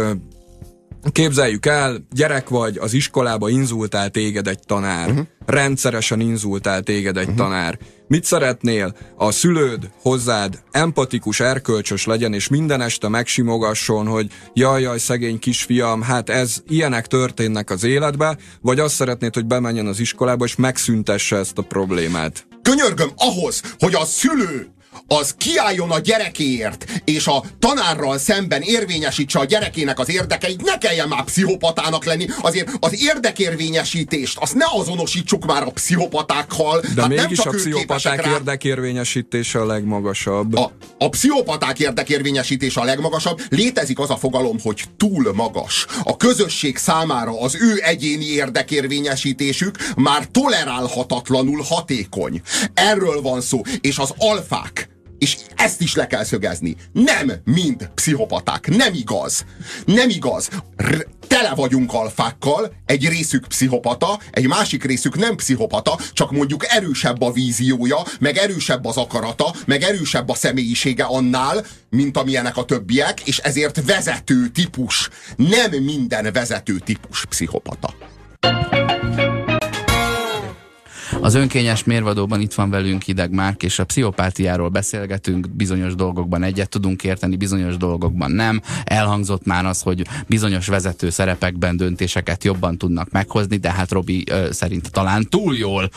Képzeljük el, gyerek vagy, az iskolába inzultál téged egy tanár. Rendszeresen inzultál téged egy tanár. Mit szeretnél? A szülőd hozzád empatikus, erkölcsös legyen, és minden este megsimogasson, hogy jaj, szegény kisfiam, hát ilyenek történnek az életbe, vagy azt szeretnéd, hogy bemenjen az iskolába, és megszüntesse ezt a problémát? Könyörgöm, ahhoz, hogy a szülő az kiálljon a gyerekéért, és a tanárral szemben érvényesítse a gyerekének az érdekeit, ne kelljen már pszichopatának lenni. Azért az érdekérvényesítést, azt ne azonosítsuk már a pszichopatákkal. De hát mégis a pszichopaták érdekérvényesítése a legmagasabb. A pszichopaták érdekérvényesítése a legmagasabb. Létezik az a fogalom, hogy túl magas. A közösség számára az ő egyéni érdekérvényesítésük már tolerálhatatlanul hatékony. Erről van szó. És az alfák, és ezt is le kell szögezni, nem mind pszichopaták. Nem igaz. Nem igaz. Tele vagyunk alfákkal, egy részük pszichopata, egy másik részük nem pszichopata, csak mondjuk erősebb a víziója, meg erősebb az akarata, meg erősebb a személyisége annál, mint amilyenek a többiek, és ezért vezető típus. Nem minden vezető típus pszichopata. Az önkényes mérvadóban itt van velünk Hideg Márk, és a pszichopátiáról beszélgetünk, bizonyos dolgokban egyet tudunk érteni, bizonyos dolgokban nem. Elhangzott már az, hogy bizonyos vezető szerepekben döntéseket jobban tudnak meghozni, de hát Robi szerint talán túl jól,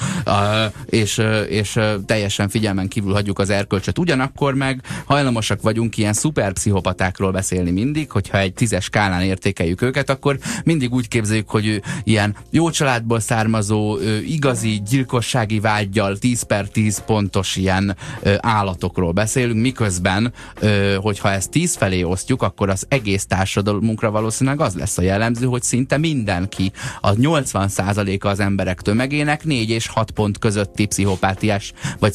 és teljesen figyelmen kívül hagyjuk az erkölcsöt. Ugyanakkor meg hajlamosak vagyunk ilyen szuperpszichopatákról beszélni mindig, hogyha egy 10-es skálán értékeljük őket, akkor mindig úgy képzeljük, hogy ilyen jó családból származó, igazi gyilkossági vággyal 10/10 pontos ilyen állatokról beszélünk, miközben, hogyha ezt 10 felé osztjuk, akkor az egész társadalmunkra valószínűleg az lesz a jellemző, hogy szinte mindenki, a 80%-a az emberek tömegének 4 és 6 pont közötti pszichopátiás, vagy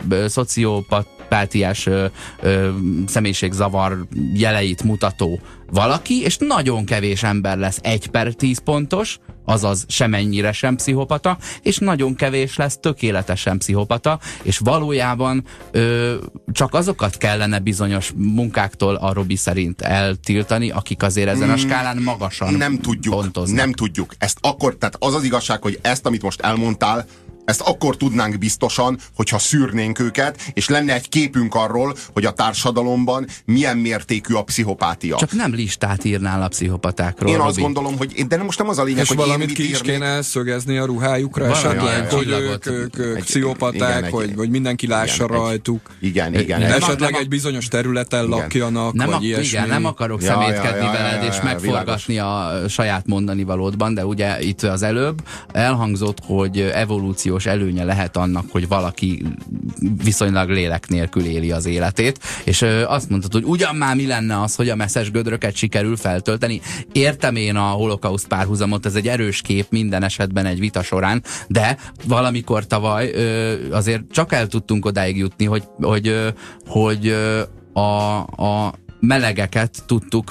szociopátiás személyiségzavar jeleit mutató valaki, és nagyon kevés ember lesz 1/10 pontos, azaz semennyire sem pszichopata, és nagyon kevés lesz tökéletesen pszichopata, és valójában csak azokat kellene bizonyos munkáktól a Robi szerint eltiltani, akik azért ezen a skálán magasan pontoznak. Nem tudjuk. Ezt akkor, tehát az az igazság, hogy ezt, amit most elmondtál, ezt akkor tudnánk biztosan, hogyha szűrnénk őket, és lenne egy képünk arról, hogy a társadalomban milyen mértékű a pszichopátia. Csak nem listát írnál a pszichopatákról, Én Robi. azt gondolom, hogy de most nem az a lényeg, és hogy valamit én mit ki is kéne szögezni a ruhájukra, esetleg, hogy ők pszichopaták, hogy mindenki lássa rajtuk. Igen. Esetleg egy bizonyos területen lakjanak, vagy ilyesmi. Igen, nem akarok szemétkedni veled, és megforgatni a saját mondani valódban, de ugye itt az előbb elhangzott, hogy evolúció előnye lehet annak, hogy valaki viszonylag lélek nélkül éli az életét, és azt mondtad, hogy ugyan már mi lenne az, hogy a messzes gödröket sikerül feltölteni. Értem én a holokauszt párhuzamot, ez egy erős kép minden esetben egy vita során, de valamikor tavaly azért csak el tudtunk odáig jutni, hogy a melegeket tudtuk,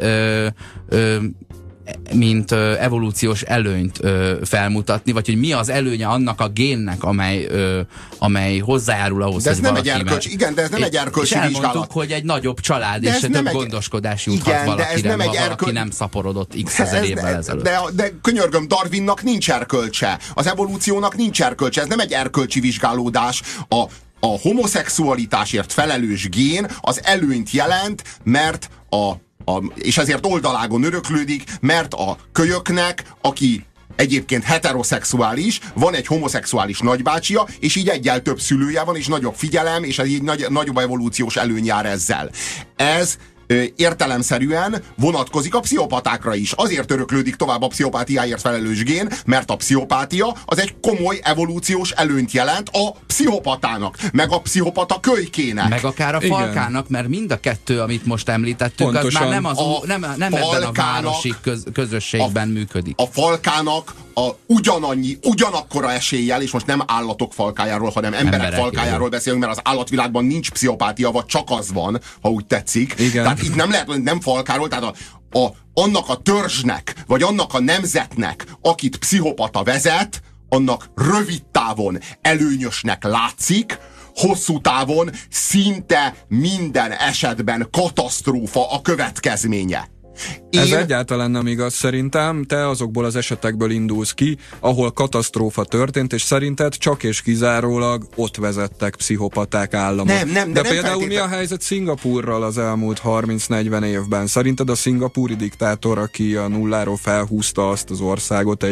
mint evolúciós előnyt felmutatni, vagy hogy mi az előnye annak a génnek, amely hozzájárul ahhoz, de ez hogy nem valaki egy erkölcsi, igen, de ez nem egy erkölcsi vizsgálat. És elmondtuk, vizsgálat. hogy egy nagyobb család és több gondoskodás juthat valakire, ha valaki nem szaporodott x ezer évvel ezelőtt. De könyörgöm, Darwinnak nincs erkölcse. Az evolúciónak nincs erkölcse. Ez nem egy erkölcsi vizsgálódás. A homoszexualitásért felelős gén az előnyt jelent, mert és ezért oldalágon öröklődik, mert a kölyöknek, aki egyébként heteroszexuális, van egy homoszexuális nagybácsia, és így egyel több szülője van, és nagyobb figyelem, és így nagyobb evolúciós előny jár ezzel. Ez értelemszerűen vonatkozik a pszichopatákra is. Azért öröklődik tovább a pszichopátiáért felelős gén, mert a pszichopátia az egy komoly evolúciós előnyt jelent a pszichopatának, meg a pszichopata kölykének. Meg akár a falkának, mert mind a kettő, amit most említettünk, pontosan. Az már nem ebben a városi közösségben működik. A falkának ugyanakkora eséllyel, és most nem állatok falkájáról, hanem emberek falkájáról beszélünk, mert az állatvilágban nincs pszichopátia, vagy csak az van, ha úgy tetszik. Igen. Tehát itt nem lehet, nem falkáról, tehát annak a törzsnek, vagy annak a nemzetnek, akit pszichopata vezet, annak rövid távon előnyösnek látszik, hosszú távon szinte minden esetben katasztrófa a következménye. Ez egyáltalán nem igaz szerintem, te azokból az esetekből indulsz ki, ahol katasztrófa történt, és szerinted csak és kizárólag ott vezettek pszichopaták államot. De például mi a helyzet Szingapúrral az elmúlt 30-40 évben? Szerinted a szingapúri diktátor, aki a nulláról felhúzta azt az országot egy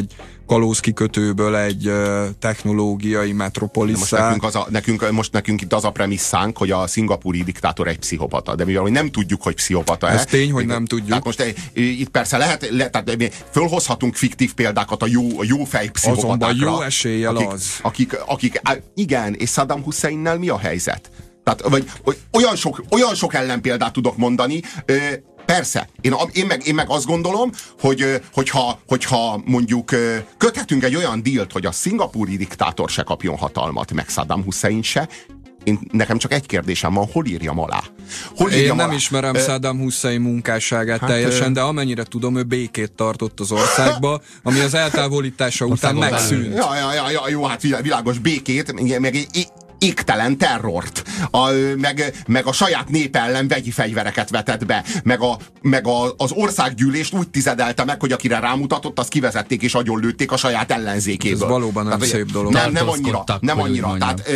kalózkikötőből egy technológiai metropolisszá. Nekünk itt az a premisszánk, hogy a szingapúri diktátor egy pszichopata, de mivel hogy nem tudjuk, hogy pszichopata-e. Ez tény, hogy nem tudjuk. Tehát most itt persze tehát fölhozhatunk fiktív példákat a jó fej pszichopatákra. Azonban jó eséllyel akik igen, és Saddam Husseinnel mi a helyzet? Tehát, vagy olyan sok ellenpéldát tudok mondani. Persze, én meg azt gondolom, hogyha mondjuk köthetünk egy olyan dílt, hogy a szingapúri diktátor se kapjon hatalmat, meg Saddam Hussein se, nekem csak egy kérdésem van, hol írjam alá? Én nem ismerem Saddam Hussein munkásságát teljesen, de amennyire tudom, ő békét tartott az országba, ami az eltávolítása után megszűnt. Jó, hát világos békét, meg égtelen terrort, meg a saját népe ellen vegyi fegyvereket vetett be, meg az országgyűlést úgy tizedelte meg, hogy akire rámutatott, azt kivezették és agyonlőtték a saját ellenzékéből. Ez valóban nem szép dolog. Nem annyira. Tehát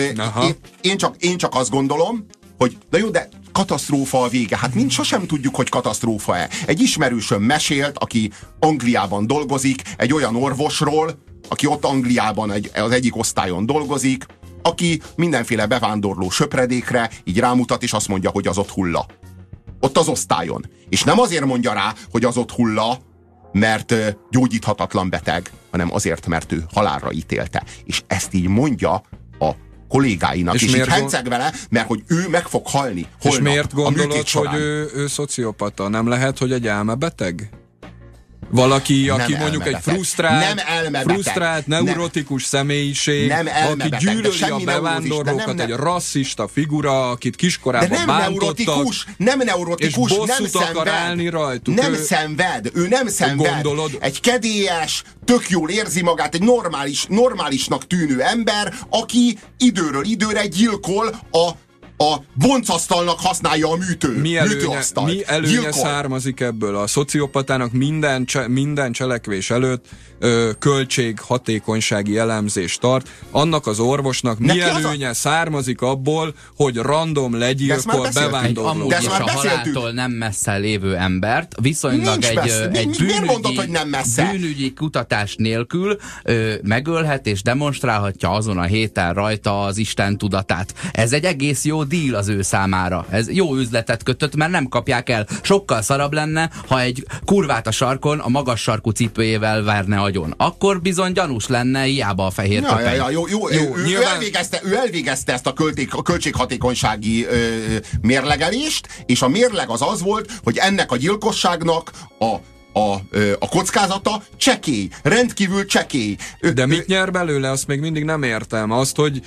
én csak azt gondolom, hogy na jó, de katasztrófa a vége. Hát mind sosem tudjuk, hogy katasztrófa-e. Egy ismerősöm mesélt, aki Angliában dolgozik, egy olyan orvosról, aki ott Angliában az egyik osztályon dolgozik, aki mindenféle bevándorló söpredékre így rámutat, és azt mondja, hogy az ott hulla. Ott az osztályon. És nem azért mondja rá, hogy az ott hulla, mert gyógyíthatatlan beteg, hanem azért, mert ő halálra ítélte. És ezt így mondja a kollégáinak, és így henceg vele, mert hogy ő meg fog halni holnap. És miért gondolod, hogy ő szociopata? Nem lehet, hogy egy elmebeteg? Valaki, aki mondjuk egy frusztrált, neurotikus személyiség, aki gyűlöli a bevándorlókat, egy rasszista figura, akit kiskorában bántottak, nem neurotikus, és bosszút akar állni rajtuk. Ő nem szenved. Gondolod? Egy kedélyes, tök jól érzi magát, egy normálisnak tűnő ember, aki időről időre gyilkol a boncasztalnak használja a műtőasztalt. Mi előnye származik ebből? A szociopatának minden cselekvés előtt költség-hatékonysági elemzést tart. Annak az orvosnak mi előnye származik abból, hogy random legyilkol bevándorló. Amúgy is a haláltól nem messze lévő embert viszonylag egy bűnügyi kutatás nélkül megölhet és demonstrálhatja azon a héten rajta az Isten tudatát. Ez egy egész jó deal az ő számára. Ez jó üzletet kötött, mert nem kapják el. Sokkal szarabb lenne, ha egy kurvát a sarkon a magas sarkú cipőjével verne agyon. Akkor bizony gyanús lenne, hiába a fehér köpeny. Ő elvégezte ezt a költséghatékonysági mérlegelést, és a mérleg az volt, hogy ennek a gyilkosságnak a kockázata csekély, rendkívül csekély. De mit nyer belőle, azt még mindig nem értem. Azt, hogy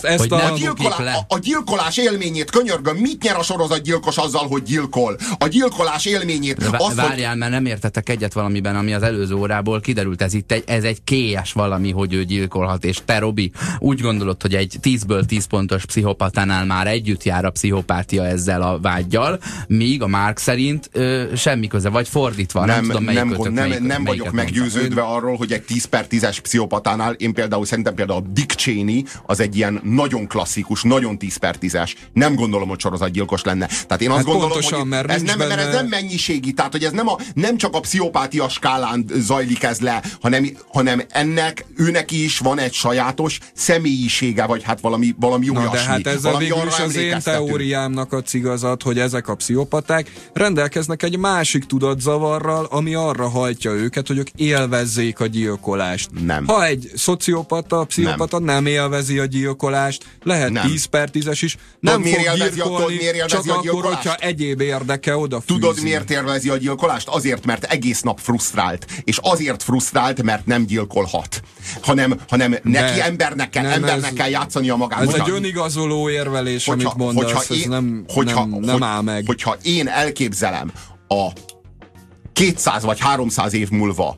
a gyilkolás élményét, könyörgöm, mit nyer a sorozatgyilkos azzal, hogy gyilkol? A gyilkolás élményét... Várjál, mert nem értetek egyet valamiben, ami az előző órából kiderült. Ez egy kélyes valami, hogy ő gyilkolhat. És te, Robi, úgy gondolod, hogy egy 10-ből 10 pontos pszichopatánál már együtt jár a pszichopátia ezzel a vággyal, míg a Mark szerint semmi köze, vagy fordítva. Nem vagyok meggyőződve arról, hogy egy 10/10-es pszichopatánál, szerintem például a Dick Cheney az egy ilyen nagyon klasszikus, nagyon 10/10-es. Nem gondolom, hogy sorozatgyilkos lenne. Tehát én azt gondolom, pontosan, hogy ez nem mennyiségi, tehát hogy ez nem csak a pszichopátia skálán zajlik ez le, hanem őnek is van egy sajátos személyisége, vagy hát valami olyasmi. De hát ezzel végül is az én teóriámnak adsz igazat, hogy ezek a pszichopaták rendelkeznek egy másik tudatzavarral, ami arra hajtja őket, hogy ők élvezzék a gyilkolást. Nem. Ha egy pszichopata nem élvezi a gyilkolást, lehet 10/10-es is, nem fog gyilkolni, csak akkor, hogyha egyéb érdeke odafűzi. Tudod, miért élvezi a gyilkolást? Azért, mert egész nap frusztrált. És azért frusztrált, mert nem gyilkolhat. Hanem neki embernek kell játszania magát. Ez egy önigazoló érvelés, amit mondasz, ez nem áll meg. Hogyha én elképzelem a 200 vagy 300 év múlva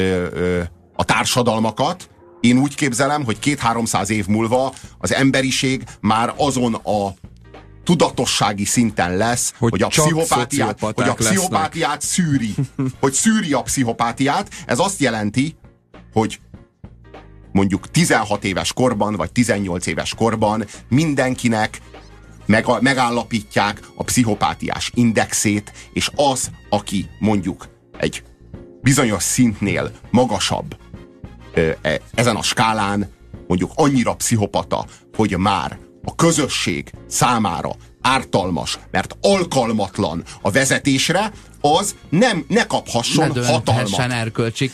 a társadalmakat, én úgy képzelem, hogy 200-300 év múlva az emberiség már azon a tudatossági szinten lesz, hogy a pszichopátiát szűri. Hogy szűri a pszichopátiát. Ez azt jelenti, hogy mondjuk 16 éves korban, vagy 18 éves korban mindenkinek megállapítják a pszichopátiás indexét, és az, aki mondjuk egy bizonyos szintnél magasabb ezen a skálán mondjuk annyira pszichopata, hogy már a közösség számára ártalmas, mert alkalmatlan a vezetésre, az ne kaphasson hatalmat. Erkölcsik,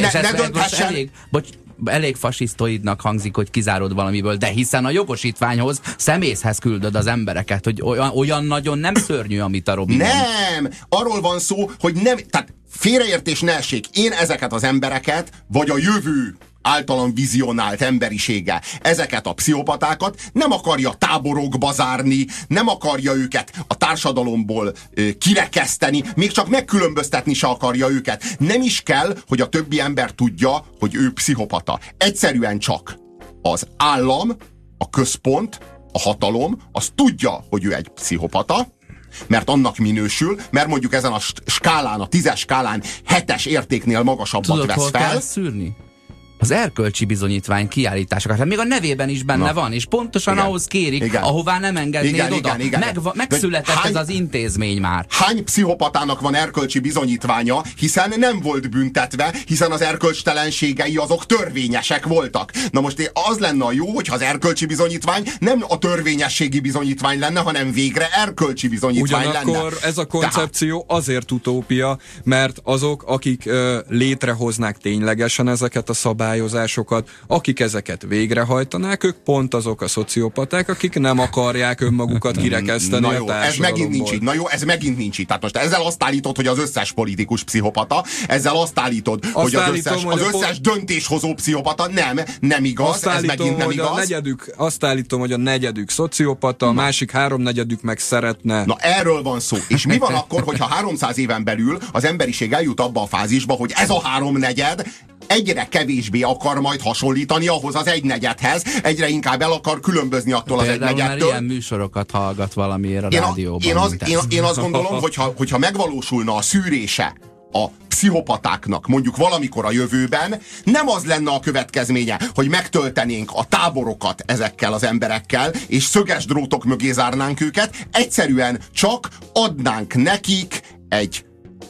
elég fasisztoidnak hangzik, hogy kizárod valamiből, de hiszen a jogosítványhoz személyhez küldöd az embereket, hogy olyan nagyon nem szörnyű, amit a Robi mond. Nem! Arról van szó, hogy nem, tehát félreértés ne essék. Én ezeket az embereket, vagy a jövő általam vizionált emberisége, ezeket a pszichopatákat nem akarja táborokba zárni, nem akarja őket a társadalomból kirekeszteni, még csak megkülönböztetni se akarja őket. Nem is kell, hogy a többi ember tudja, hogy ő pszichopata. Egyszerűen csak az állam, a központ, a hatalom, az tudja, hogy ő egy pszichopata, mert annak minősül, mert mondjuk ezen a skálán, a 10-es skálán 7-es értéknél magasabbat vesz fel. Kell szűrni? Az erkölcsi bizonyítvány kiállításokat. Hát még a nevében is benne van, és pontosan ahhoz kérik, ahová nem engednéd oda. Megszületett ez az intézmény már. Hány pszichopatának van erkölcsi bizonyítványa, hiszen nem volt büntetve, hiszen az erkölcstelenségei azok törvényesek voltak. Na most az lenne a jó, hogyha az erkölcsi bizonyítvány nem a törvényességi bizonyítvány lenne, hanem végre erkölcsi bizonyítvány lenne. Ugyanakkor ez a koncepció azért utópia, mert azok, akik létrehoznak ténylegesen ezeket a szabályozásokat, akik ezeket végrehajtanák, ők pont azok a szociopaták, akik nem akarják önmagukat kirekeszteni. Na jó, ez megint nincs így. Na jó, ez megint nincs így. Tehát most ezzel azt állítod, hogy az összes politikus pszichopata, ezzel azt állítod, hogy az összes döntéshozó pszichopata. Nem igaz, ez megint nem igaz. Azt állítom, hogy a negyedük szociopata, a másik 3/4 meg szeretne. Na erről van szó. És mi van akkor, hogyha 300 éven belül az emberiség eljut abba a fázisba, hogy ez a 3/4 egyre kevésbé akar majd hasonlítani ahhoz az 1/4-hez, egyre inkább el akar különbözni attól az 1/4-től. Mert ilyen műsorokat hallgat valamiért a rádióban. Én azt gondolom, hogyha megvalósulna a szűrése a pszichopatáknak mondjuk valamikor a jövőben, nem az lenne a következménye, hogy megtöltenénk a táborokat ezekkel az emberekkel, és szöges drótok mögé zárnánk őket, egyszerűen csak adnánk nekik egy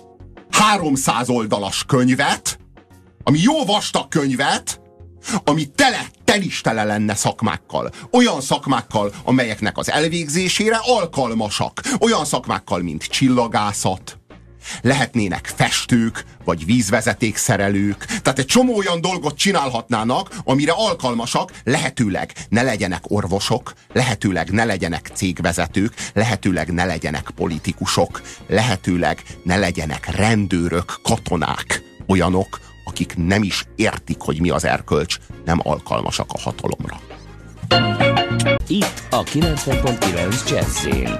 300 oldalas könyvet, ami jó vastag könyvet, ami tele lenne szakmákkal. Olyan szakmákkal, amelyeknek az elvégzésére alkalmasak. Olyan szakmákkal, mint csillagászat. Lehetnének festők, vagy vízvezetékszerelők. Tehát egy csomó olyan dolgot csinálhatnának, amire alkalmasak, lehetőleg ne legyenek orvosok, lehetőleg ne legyenek cégvezetők, lehetőleg ne legyenek politikusok, lehetőleg ne legyenek rendőrök, katonák, olyanok, akik nem is értik, hogy mi az erkölcs, nem alkalmasak a hatalomra. Itt a 90.9 Jazzin.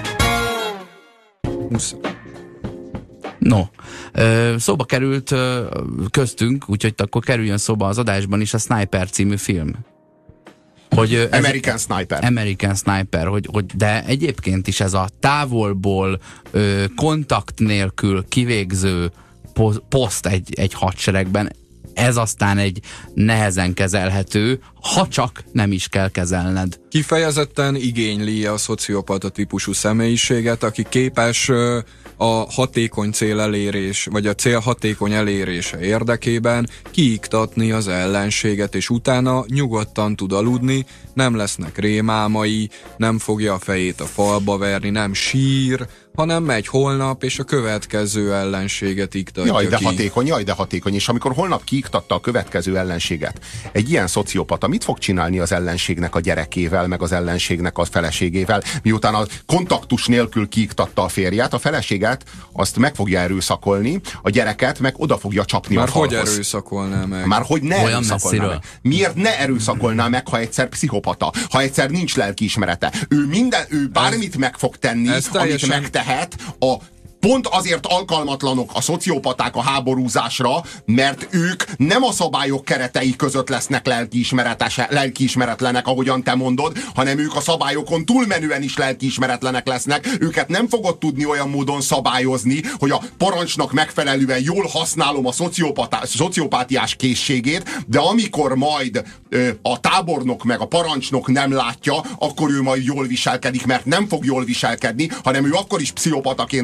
No, szóba került köztünk, úgyhogy akkor kerüljön szóba az adásban is a Sniper című film. Hogy American Sniper, de egyébként is ez a távolból kontakt nélkül kivégző poszt egy hadseregben, ez aztán egy nehezen kezelhető, ha csak nem is kell kezelned. Kifejezetten igényli a szociopata típusú személyiséget, aki képes a hatékony célelérés, vagy a cél hatékony elérése érdekében kiiktatni az ellenséget, és utána nyugodtan tud aludni, nem lesznek rémálmai, nem fogja a fejét a falba verni, nem sír, hanem megy holnap, és a következő ellenséget iktatja Jaj, de hatékony. És amikor holnap kiiktatta a következő ellenséget, egy ilyen szociopata mit fog csinálni az ellenségnek a gyerekével, meg az ellenségnek a feleségével, miután a kontaktus nélkül kiiktatta a férjét, a feleséget azt meg fogja erőszakolni, a gyereket meg oda fogja csapni a falhoz. Már hogy erőszakolná meg? Már hogy ne erőszakolná meg? Miért ne erőszakolná meg, ha egyszer pszichopata? Ha egyszer nincs lelkiismerete? Ő bármit meg fog tenni, amit megtehet, pont azért alkalmatlanok a szociopaták a háborúzásra, mert ők nem a szabályok keretei között lesznek lelkiismeretlenek, ahogyan te mondod, hanem ők a szabályokon túlmenően is lelkiismeretlenek lesznek. Őket nem fogod tudni olyan módon szabályozni, hogy a parancsnak megfelelően jól használom a szociopátiás készségét, de amikor majd a tábornok meg a parancsnok nem látja, akkor ő majd jól viselkedik, mert nem fog jól viselkedni, hanem ő akkor is pszichopataként fog működni.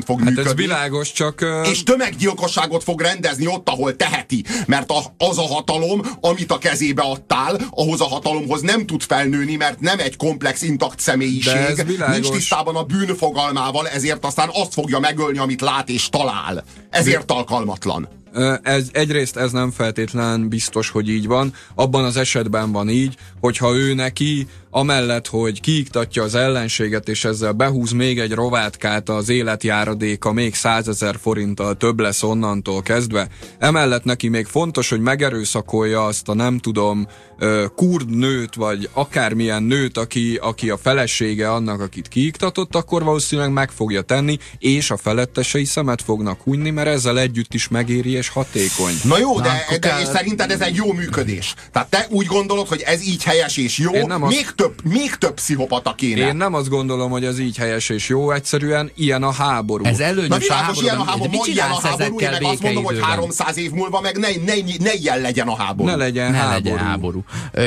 működni. Ez világos, csak... És tömeggyilkosságot fog rendezni ott, ahol teheti. Mert az a hatalom, amit a kezébe adtál, ahhoz a hatalomhoz nem tud felnőni, mert nem egy komplex, intakt személyiség. Nincs tisztában a bűn fogalmával, ezért aztán azt fogja megölni, amit lát és talál. Ezért alkalmatlan. Egyrészt ez nem feltétlen biztos, hogy így van. Abban az esetben van így, hogyha ő neki amellett, hogy kiiktatja az ellenséget, és ezzel behúz még egy rovátkát, az életjáradéka még 100 000 forinttal több lesz onnantól kezdve. Emellett neki még fontos, hogy megerőszakolja azt a nem tudom, kurd nőt, vagy akármilyen nőt, aki a felesége annak, akit kiiktatott, akkor valószínűleg meg fogja tenni, és a felettesei szemet fognak hunyni, mert ezzel együtt is megéri és hatékony. Na jó, de és szerinted ez egy jó működés. Tehát te úgy gondolod, hogy ez így helyes és jó, még több pszichopata kéne. Én nem azt gondolom, hogy ez így helyes és jó, egyszerűen ilyen a háború. Ez előnyös a háború. Ilyen a háború, én meg azt mondom, hogy 300 év múlva meg ne ilyen legyen a háború. Ne legyen háború.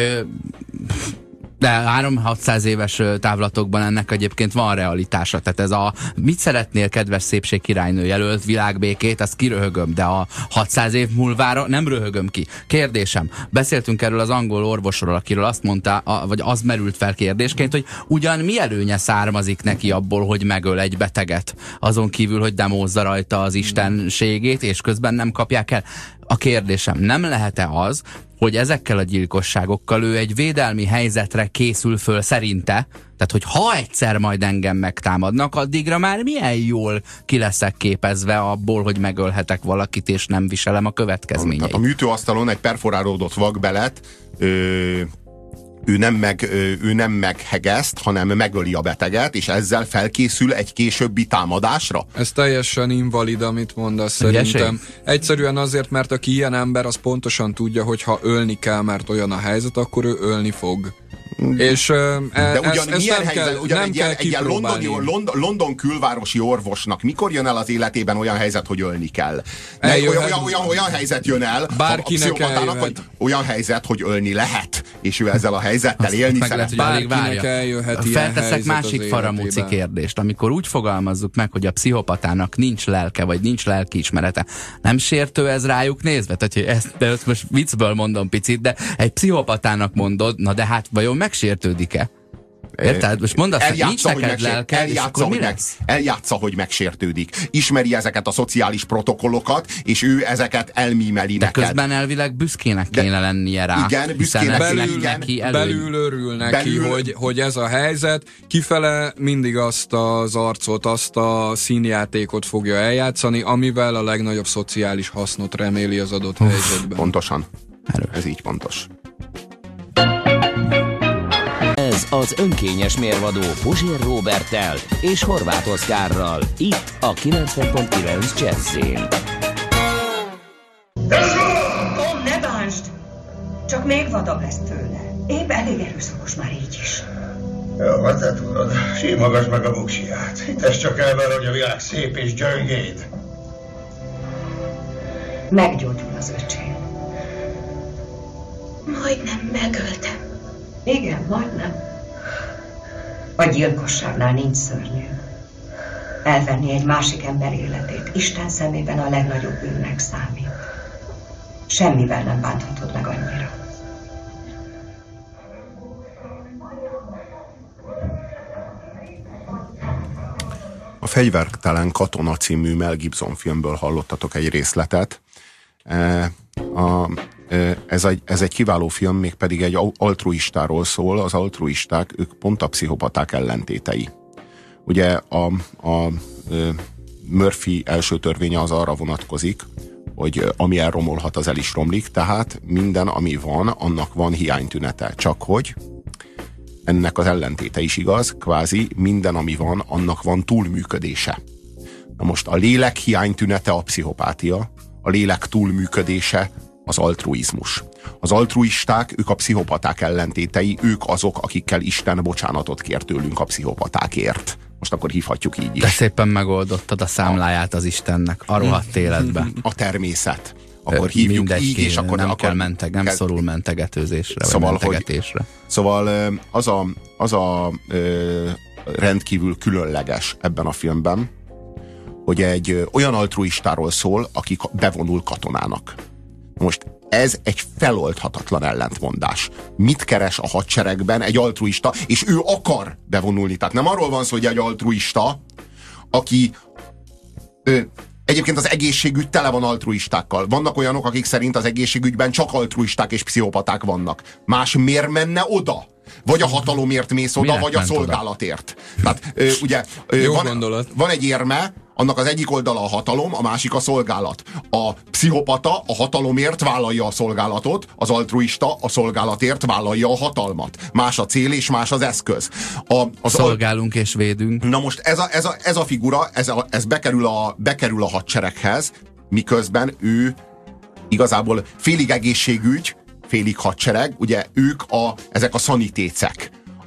De 300-600 éves távlatokban ennek egyébként van realitása. Tehát ez a mit szeretnél, kedves szépség királynő jelölt világbékét, azt kiröhögöm, de a 600 év múlvára nem röhögöm ki. Kérdésem, beszéltünk erről az angol orvosról, akiről azt mondta, vagy az merült fel kérdésként, hogy ugyan mi előnye származik neki abból, hogy megöl egy beteget, azon kívül, hogy demózza rajta az istenségét, és közben nem kapják el. A kérdésem, nem lehet-e az, hogy ezekkel a gyilkosságokkal ő egy védelmi helyzetre készül föl szerinte, tehát hogy ha egyszer majd engem megtámadnak, addigra már milyen jól ki leszek képezve abból, hogy megölhetek valakit, és nem viselem a következményeit. Tehát a műtőasztalon egy perforálódott vakbelet ő nem meghegeszt, hanem megöli a beteget, és ezzel felkészül egy későbbi támadásra? Ez teljesen invalid, amit mondasz szerintem. Egyszerűen azért, mert aki ilyen ember, az pontosan tudja, hogy ha ölni kell, mert olyan a helyzet, akkor ő ölni fog. És de ugyan ezt milyen nem helyzet, kell, ugyan nem egy kell ilyen London külvárosi orvosnak mikor jön el az életében olyan helyzet, hogy ölni kell? Olyan helyzet jön el a pszichopatának, hogy olyan helyzet, hogy ölni lehet, és ő ezzel a helyzettel élni szeret. Bárkinek eljöhet ilyen Felteszek helyzet másik faramúci kérdést. Amikor úgy fogalmazzuk meg, hogy a pszichopatának nincs lelke, vagy nincs lelkiismerete, nem sértő ez rájuk nézve? Tehát, de ezt most viccből mondom picit, de egy pszichopatának mondod, na de hát vajon megsértődik-e? Érted? Most mondd azt, hogy nincs neked lelke, és akkor mi lesz? Eljátsza, hogy megsértődik. Ismeri ezeket a szociális protokollokat, és ő ezeket elmímeli de neked. Közben elvileg büszkének kéne lennie rá. Igen, büszkének belül örül neki, hogy ez a helyzet. Kifele mindig azt az arcot, azt a színjátékot fogja eljátszani, amivel a legnagyobb szociális hasznot reméli az adott helyzetben. Pontosan. Ez így pontos. Ez az önkényes mérvadó Puzsér Róberttel és Horváth Oszkárral, itt a 90.9 Jazzyn. Tom, ne bánsd! Csak még vadabb lesz tőle. Épp elég erőszakos már így is. Jó, hát te tudod, símogass meg a buksiját. Hites csak el vele, hogy a világ szép és gyöngéd. Meggyógyul az öcsém. Majdnem megöltem. Igen, majdnem. A gyilkosságnál nincs szörnyű. Elvenni egy másik ember életét Isten szemében a legnagyobb bűnnek számít. Semmivel nem bánthatod meg annyira. A Fegyvertelen katona című Mel Gibson filmből hallottatok egy részletet. Ez egy kiváló film, mégpedig egy altruistáról szól. Az altruisták, ők pont a pszichopaták ellentétei. Ugye a Murphy első törvénye az arra vonatkozik, hogy ami elromolhat, az el is romlik, tehát minden, ami van, annak van hiánytünete. Csak hogy ennek az ellentéte is igaz, kvázi minden, ami van, annak van túlműködése. Na most a lélek hiánytünete a pszichopátia, a lélek túlműködése az altruizmus. Az altruisták, ők a pszichopaták ellentétei, ők azok, akikkel Isten bocsánatot kér tőlünk a pszichopatákért. Most akkor hívhatjuk így is. De szépen megoldottad a számláját az Istennek a rohadt életbe. A természet. Akkor hívjuk így, és akkor nem kell nem szorul mentegetőzésre, szóval, vagy mentegetésre. Szóval az a rendkívül különleges ebben a filmben, hogy egy olyan altruistáról szól, aki bevonul katonának. Most ez egy feloldhatatlan ellentmondás. Mit keres a hadseregben egy altruista, és ő akar bevonulni. Tehát nem arról van szó, hogy egy altruista, aki egyébként az egészségügy tele van altruistákkal. Vannak olyanok, akik szerint az egészségügyben csak altruisták és pszichopaták vannak. Más miért menne oda? Vagy a hatalomért mész oda, vagy a szolgálatért. Tehát ugye van egy érme, annak az egyik oldala a hatalom, a másik a szolgálat. A pszichopata a hatalomért vállalja a szolgálatot, az altruista a szolgálatért vállalja a hatalmat. Más a cél és más az eszköz. Szolgálunk és védünk. Na most ez a figura, ez bekerül a hadsereghez, miközben ő igazából félig egészségügy, félig hadsereg, ugye ők ezek a szanitécek,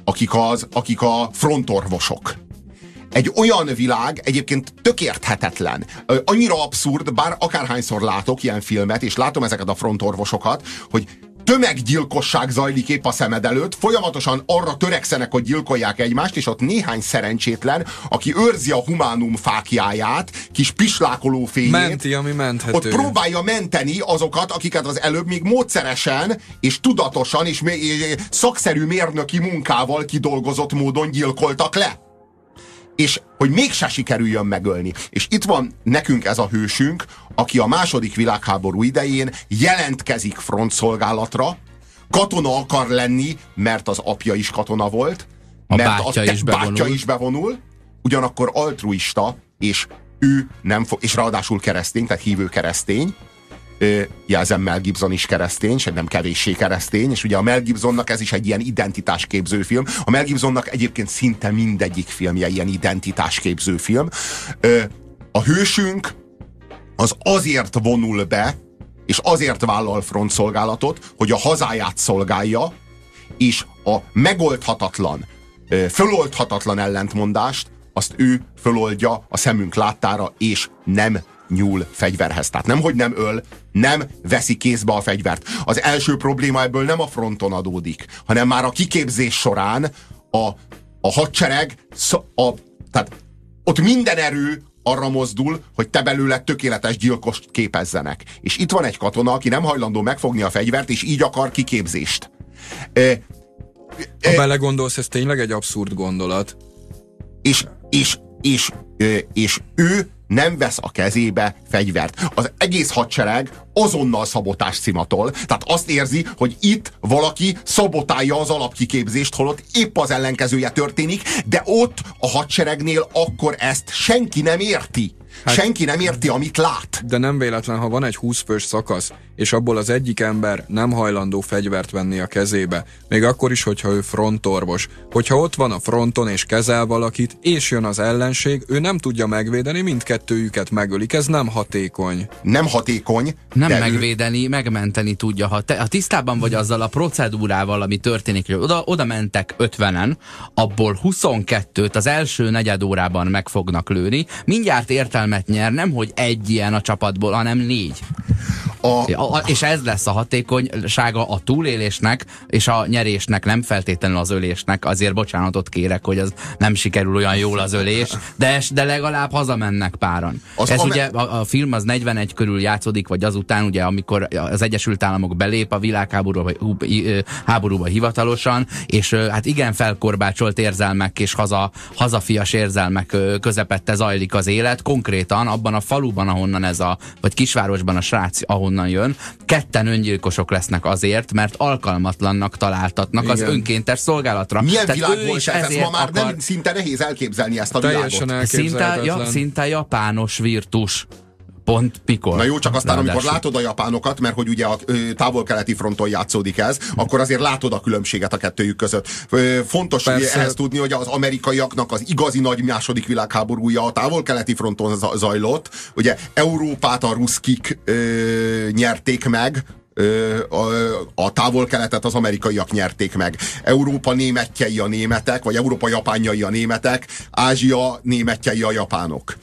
akik a frontorvosok. Egy olyan világ egyébként tök érthetetlen. Annyira abszurd, bár akárhányszor látok ilyen filmet, és látom ezeket a frontorvosokat, hogy tömeggyilkosság zajlik épp a szemed előtt, folyamatosan arra törekszenek, hogy gyilkolják egymást, és ott néhány szerencsétlen, aki őrzi a humánum fáklyáját, kis pislákoló fényét, menti, ami menthető. Ott próbálja menteni azokat, akiket az előbb még módszeresen, és tudatosan, és szakszerű mérnöki munkával kidolgozott módon gyilkoltak le. És hogy mégse sikerüljön megölni. És itt van nekünk ez a hősünk, aki a II. Világháború idején jelentkezik frontszolgálatra, katona akar lenni, mert az apja is katona volt, mert bátyja is bevonul, ugyanakkor altruista, és ő nem és ráadásul keresztény, tehát hívő keresztény, jelzem, Mel Gibson is keresztény, és nem kevéssé keresztény, és ugye a Mel Gibsonnak ez is egy ilyen identitásképző film. A Mel Gibsonnak egyébként szinte mindegyik filmje ilyen identitásképző film. A hősünk az azért vonul be, és azért vállal frontszolgálatot, hogy a hazáját szolgálja, és a megoldhatatlan, föloldhatatlan ellentmondást azt ő föloldja a szemünk láttára, és nem nyúl fegyverhez. Tehát nem, hogy nem öl, nem veszi kézbe a fegyvert. Az első probléma ebből nem a fronton adódik, hanem már a kiképzés során a hadsereg, tehát ott minden erő arra mozdul, hogy te belőle tökéletes gyilkost képezzenek. És itt van egy katona, aki nem hajlandó megfogni a fegyvert, és így akar kiképzést. Ha belegondolsz, ez tényleg egy abszurd gondolat. És ő nem vesz a kezébe fegyvert. Az egész hadsereg azonnal szabotás szimatol. Tehát azt érzi, hogy itt valaki szabotálja az alapkiképzést, holott épp az ellenkezője történik, de ott a hadseregnél akkor ezt senki nem érti. Senki nem érti, amit lát. De nem véletlen, ha van egy 20 fős szakasz, és abból az egyik ember nem hajlandó fegyvert venni a kezébe, még akkor is, hogyha ő frontorvos. Hogyha ott van a fronton és kezel valakit, és jön az ellenség, ő nem tudja megvédeni, mindkettőjüket megölik. Ez nem hatékony. Nem hatékony. Nem megvédeni, megmenteni tudja. Ha tisztában vagy azzal a procedúrával, ami történik, hogy oda mentek 50-en, abból 22-t az első negyed órában meg fognak lőni, mindjárt értelmet nyer, nem hogy egy ilyen a csapatból, hanem 4. És ez lesz a hatékonysága a túlélésnek és a nyerésnek, nem feltétlenül az ölésnek. Azért bocsánatot kérek, hogy az nem sikerül olyan jól az ölés, de legalább hazamennek páran. Ugye a film az 41 körül játszódik, vagy azután, ugye, amikor az Egyesült Államok belép a világháborúba hivatalosan, és hát igen felkorbácsolt érzelmek és hazafias érzelmek közepette zajlik az élet. Konkrétan abban a faluban, ahonnan vagy kisvárosban a srác, ahonnan jön, ketten öngyilkosok lesznek azért, mert alkalmatlannak találtatnak igen. az önkéntes szolgálatra. Milyen világ volt ez ma már nem szinte nehéz elképzelni ezt a világot. Szinte japános virtus. Pont mikor? Na jó, csak aztán amikor látod a japánokat, mert hogy ugye a távol-keleti fronton játszódik ez, akkor azért látod a különbséget a kettőjük között. Fontos ehhez tudni, hogy az amerikaiaknak az igazi nagy második világháborúja a távol-keleti fronton zajlott. Ugye Európát a ruszkik nyerték meg, a távol-keletet az amerikaiak nyerték meg. Európa németjei a németek, vagy Európa japánjai a németek, Ázsia németjei a japánok.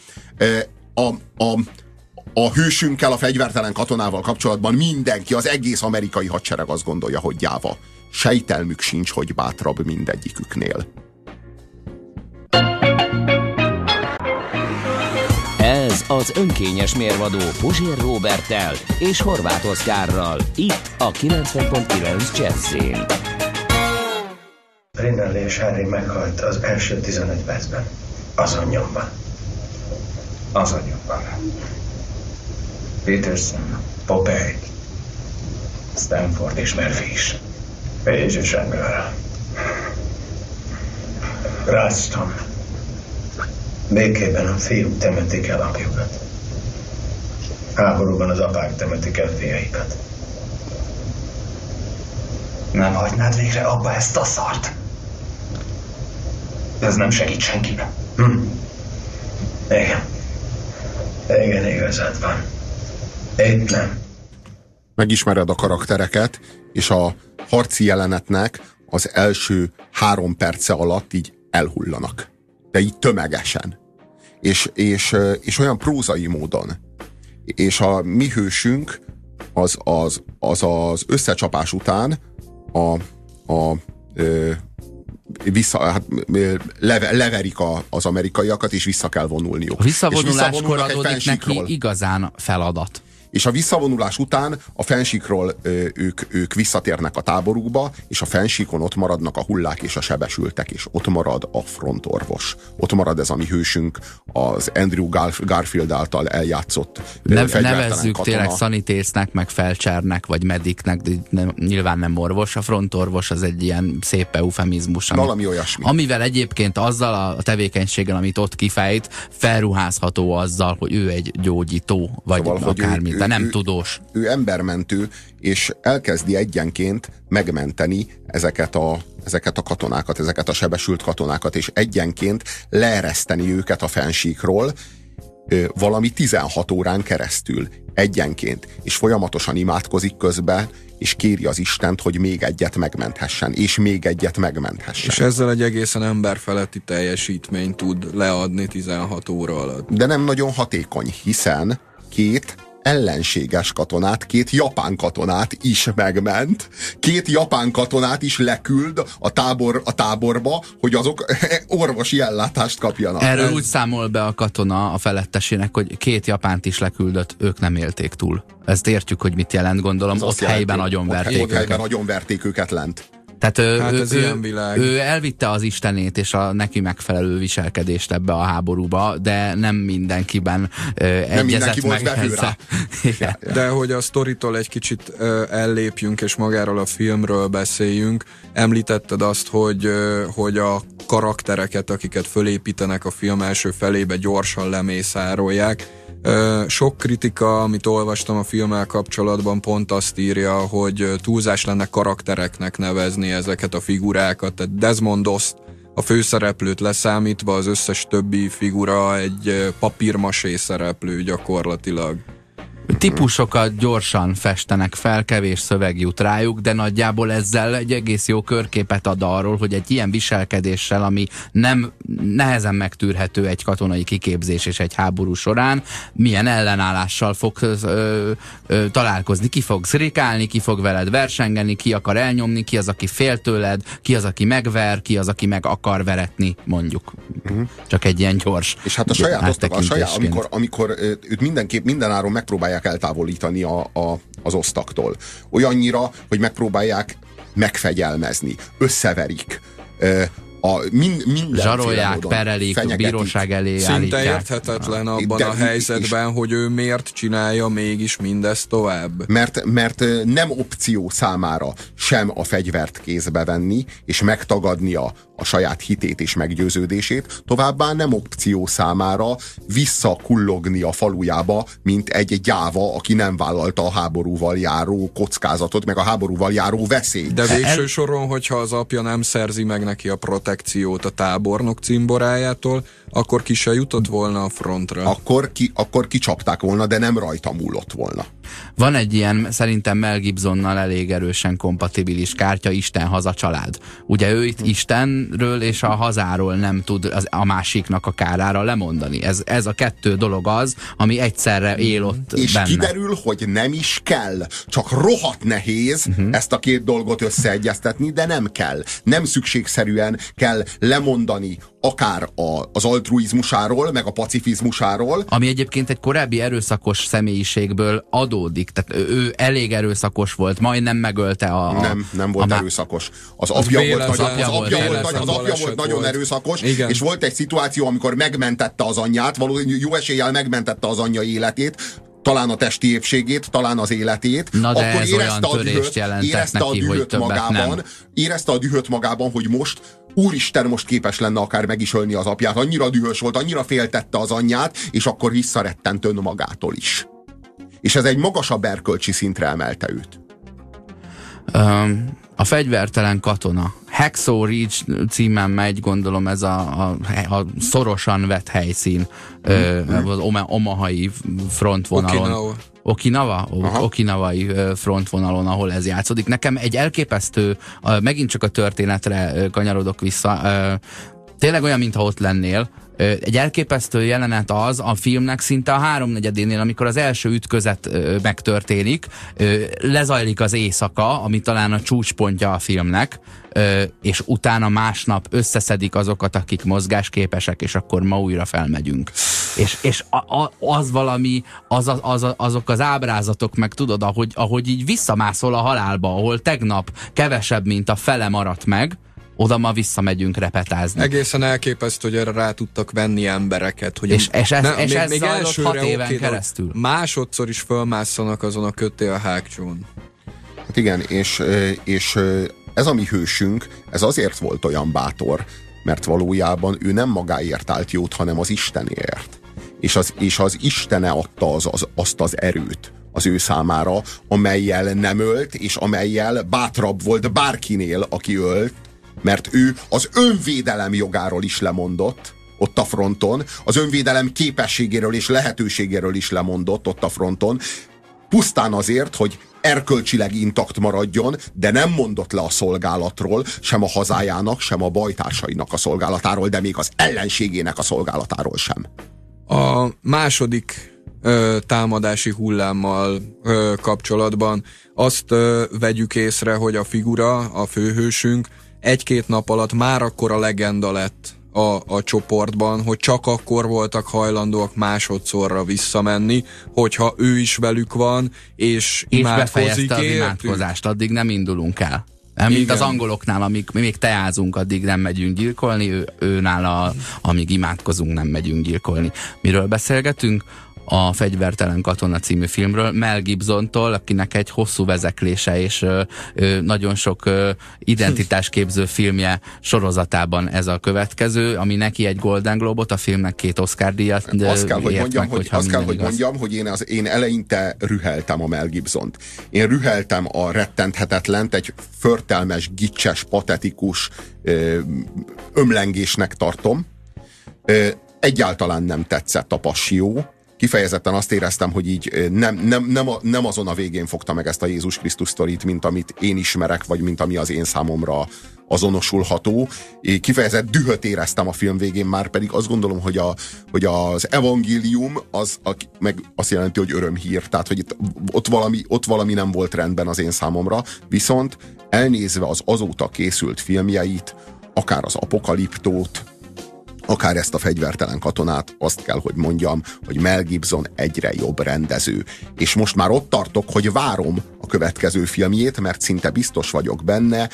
A hősünkkel, a fegyvertelen katonával kapcsolatban mindenki, az egész amerikai hadsereg azt gondolja, hogy gyáva. Sejtelmük sincs, hogy bátrabb mindegyiküknél. Ez az önkényes mérvadó Puzsér Róberttel és Horváth Oszkárral. Itt a 90.9 Jazzyn. Rinaldi és Harry meghalt az első 15 percben. Azon nyomban. Peterson, Popeye, Stanford és Murphy is. És semmi arra. Ralston. Békében a fiúk temetik el apjukat. Háborúban az apák temetik el fiaikat. Nem hagynád végre abba ezt a szart? Ez nem segít senkinek. Igen, igazad van. Épp nem. Megismered a karaktereket, és a harci jelenetnek az első 3 perce alatt így elhullanak. De így tömegesen. És olyan prózai módon. És a mi hősünk az összecsapás után leverik az amerikaiakat, és vissza kell vonulniuk. A visszavonuláskor adódik neki igazán feladat. És a visszavonulás után a fennsíkról ők visszatérnek a táborukba, és a fennsíkon ott maradnak a hullák és a sebesültek, és ott marad a frontorvos. Ott marad ez a mi hősünk, az Andrew Garfield által eljátszott nevezzük katona. tényleg szanitésznek, meg felcsernek, vagy mediknek, de nyilván nem orvos. A frontorvos az egy ilyen szép eufemizmus. Valami olyasmi. Amivel egyébként azzal a tevékenységgel, amit ott kifejt, felruházható azzal, hogy ő egy gyógyító, vagy szóval, akármi. De nem tudós. Ő embermentő, és elkezdi egyenként megmenteni ezeket a katonákat, ezeket a sebesült katonákat, és egyenként leereszteni őket a fennsíkról valami 16 órán keresztül. Egyenként. És folyamatosan imádkozik közben, és kéri az Istent, hogy még egyet megmenthessen, és még egyet megmenthessen. És ezzel egy egészen emberfeletti teljesítményt tud leadni 16 óra alatt. De nem nagyon hatékony, hiszen 2 ellenséges katonát, 2 japán katonát is megment, 2 japán katonát is leküld a táborba, hogy azok orvosi ellátást kapjanak. Erről úgy számol be a katona a felettesének, hogy 2 japánt is leküldött, ők nem élték túl. Ezt értjük, hogy mit jelent, gondolom. Ott helyben nagyon verték őket. Helyben nagyon verték őket lent. Tehát ő elvitte az Istenét és a neki megfelelő viselkedést ebbe a háborúba, de nem mindenkiben egyezett meg ezzel. De hogy a sztoritól egy kicsit ellépjünk, és magáról a filmről beszéljünk, említetted azt, hogy a karaktereket, akiket fölépítenek a film első felébe, gyorsan lemészárolják. Sok kritika, amit olvastam a filmmel kapcsolatban, pont azt írja, hogy túlzás lenne karaktereknek nevezni ezeket a figurákat. Tehát Desmond Dost, a főszereplőt leszámítva, az összes többi figura egy papírmasé szereplő gyakorlatilag. Típusokat gyorsan festenek fel, kevés szöveg jut rájuk, de nagyjából ezzel egy egész jó körképet ad arról, hogy egy ilyen viselkedéssel, ami nehezen megtűrhető egy katonai kiképzés és egy háború során, milyen ellenállással fog találkozni. Ki fog szrikálni, ki fog veled versengeni, ki akar elnyomni, ki az, aki fél tőled, ki az, aki megver, ki az, aki meg akar veretni, mondjuk. Csak egy ilyen gyors. És hát amikor őt mindenképp mindenáron megpróbálják eltávolítani az osztaktól. Olyannyira, hogy megpróbálják megfegyelmezni, összeverik, zsarolják, perelik, a bíróság elé szinte állítják. Szinte érthetetlen abban a helyzetben, hogy ő miért csinálja mégis mindezt tovább. Mert nem opció számára sem a fegyvert kézbe venni, és megtagadnia a saját hitét és meggyőződését, továbbá nem opció számára visszakullogni a falujába, mint egy gyáva, aki nem vállalta a háborúval járó kockázatot, meg a háborúval járó veszélyt. De végső soron, hogyha az apja nem szerzi meg neki a protekciót a tábornok cimborájától, akkor ki se jutott volna a frontra. Akkor kicsapták volna, de nem rajta múlott volna. Van egy ilyen, szerintem Mel Gibsonnal elég erősen kompatibilis kártya, Isten, haza, család. Ugye ő itt Istenről és a hazáról nem tud a másiknak a kárára lemondani. Ez a 2 dolog az, ami egyszerre él ott és benne. Kiderül, hogy nem is kell. Csak rohadt nehéz ezt a 2 dolgot összeegyeztetni, de nem kell. Nem szükségszerűen kell lemondani akár az altruizmusáról, meg a pacifizmusáról. Ami egyébként egy korábbi erőszakos személyiségből adódik. Tehát ő elég erőszakos volt, majdnem megölte Nem volt erőszakos. Az apja volt nagyon erőszakos, igen. És volt egy szituáció, amikor megmentette az anyját, valószínűleg jó eséllyel megmentette az anyja életét, talán a testi épségét, talán az életét. Na de ez olyan törést jelentett neki, hogy többet nem. Érezte a dühöt magában, hogy most úristen, most képes lenne akár meg is ölni az apját. Annyira dühös volt, annyira féltette az anyját, és akkor visszarettent önmagától is. És ez egy magasabb erkölcsi szintre emelte őt. A fegyvertelen katona. Hacksaw Ridge címen megy, gondolom ez a szorosan vett helyszín az omahai frontvonalon. Okinawai frontvonalon, ahol ez játszódik. Nekem egy elképesztő, megint csak a történetre kanyarodok vissza, tényleg olyan, mintha ott lennél. Egy elképesztő jelenet az a filmnek szinte a 3/4-énél, amikor az első ütközet megtörténik, lezajlik az éjszaka, ami talán a csúcspontja a filmnek, és utána másnap összeszedik azokat, akik mozgásképesek, és akkor ma újra felmegyünk. És az valami, azok az ábrázatok, meg tudod, ahogy így visszamászol a halálba, ahol tegnap kevesebb, mint a fele maradt meg, oda ma visszamegyünk repetázni. Egészen elképesztő, hogy erre rá tudtak venni embereket. Hogy és ez zajlott 6 éven keresztül. Másodszor is fölmásszanak azon a kötélhágcsón. Hát igen, és ez a mi hősünk, ez azért volt olyan bátor, mert valójában ő nem magáért állt jót, hanem az Istenért. És az Istene adta azt az erőt az ő számára, amellyel nem ölt, és amellyel bátrabb volt bárkinél, aki ölt, mert ő az önvédelem jogáról is lemondott ott a fronton, az önvédelem képességéről és lehetőségéről is lemondott ott a fronton, pusztán azért, hogy erkölcsileg intakt maradjon, de nem mondott le a szolgálatról, sem a hazájának, sem a bajtársainak a szolgálatáról, de még az ellenségének a szolgálatáról sem. A második támadási hullámmal kapcsolatban azt vegyük észre, hogy a figura, a főhősünk 1-2 nap alatt már akkor a legenda lett a csoportban, hogy csak akkor voltak hajlandóak másodszorra visszamenni, hogyha ő is velük van, és imádkozik befejezte az imádkozást, addig nem indulunk el. Nem, mint az angoloknál, amíg mi még teázunk, addig nem megyünk gyilkolni, őnála, amíg imádkozunk, nem megyünk gyilkolni. Miről beszélgetünk? A Fegyvertelen katona című filmről, Mel Gibsontól, akinek egy hosszú vezeklése és nagyon sok identitásképző filmje sorozatában ez a következő, ami neki egy Golden Globot, a filmnek 2 Oscar-díjat. Azt kell, hogy mondjam, hogy én eleinte rüheltem a Mel Gibsont. Én rüheltem a rettenthetetlent, egy förtelmes, gicses, patetikus ömlengésnek tartom. Egyáltalán nem tetszett a Passió. Kifejezetten azt éreztem, hogy így nem azon a végén fogta meg ezt a Jézus Krisztus sztorit, mint amit én ismerek, vagy mint ami az én számomra azonosulható. Kifejezett dühöt éreztem a film végén, már pedig azt gondolom, hogy az evangélium az meg azt jelenti, hogy örömhír. Tehát, hogy ott valami nem volt rendben az én számomra. Viszont elnézve az azóta készült filmjeit, akár az Apokaliptót, akár ezt a Fegyvertelen katonát, azt kell, hogy mondjam, hogy Mel Gibson egyre jobb rendező. És most már ott tartok, hogy várom a következő filmjét, mert szinte biztos vagyok benne,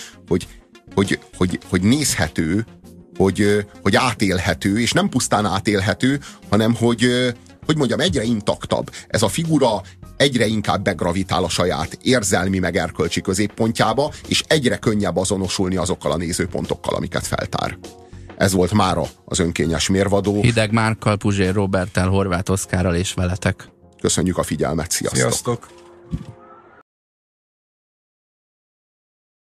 hogy nézhető, hogy átélhető, és nem pusztán átélhető, hanem hogy mondjam, egyre intaktabb. Ez a figura egyre inkább begravitál a saját érzelmi meg erkölcsi középpontjába, és egyre könnyebb azonosulni azokkal a nézőpontokkal, amiket feltár. Ez volt mára az önkényes mérvadó. Hideg Márkkal, Puzsér Róberttel, Horváth Oszkárral és veletek. Köszönjük a figyelmet, sziasztok! Sziasztok!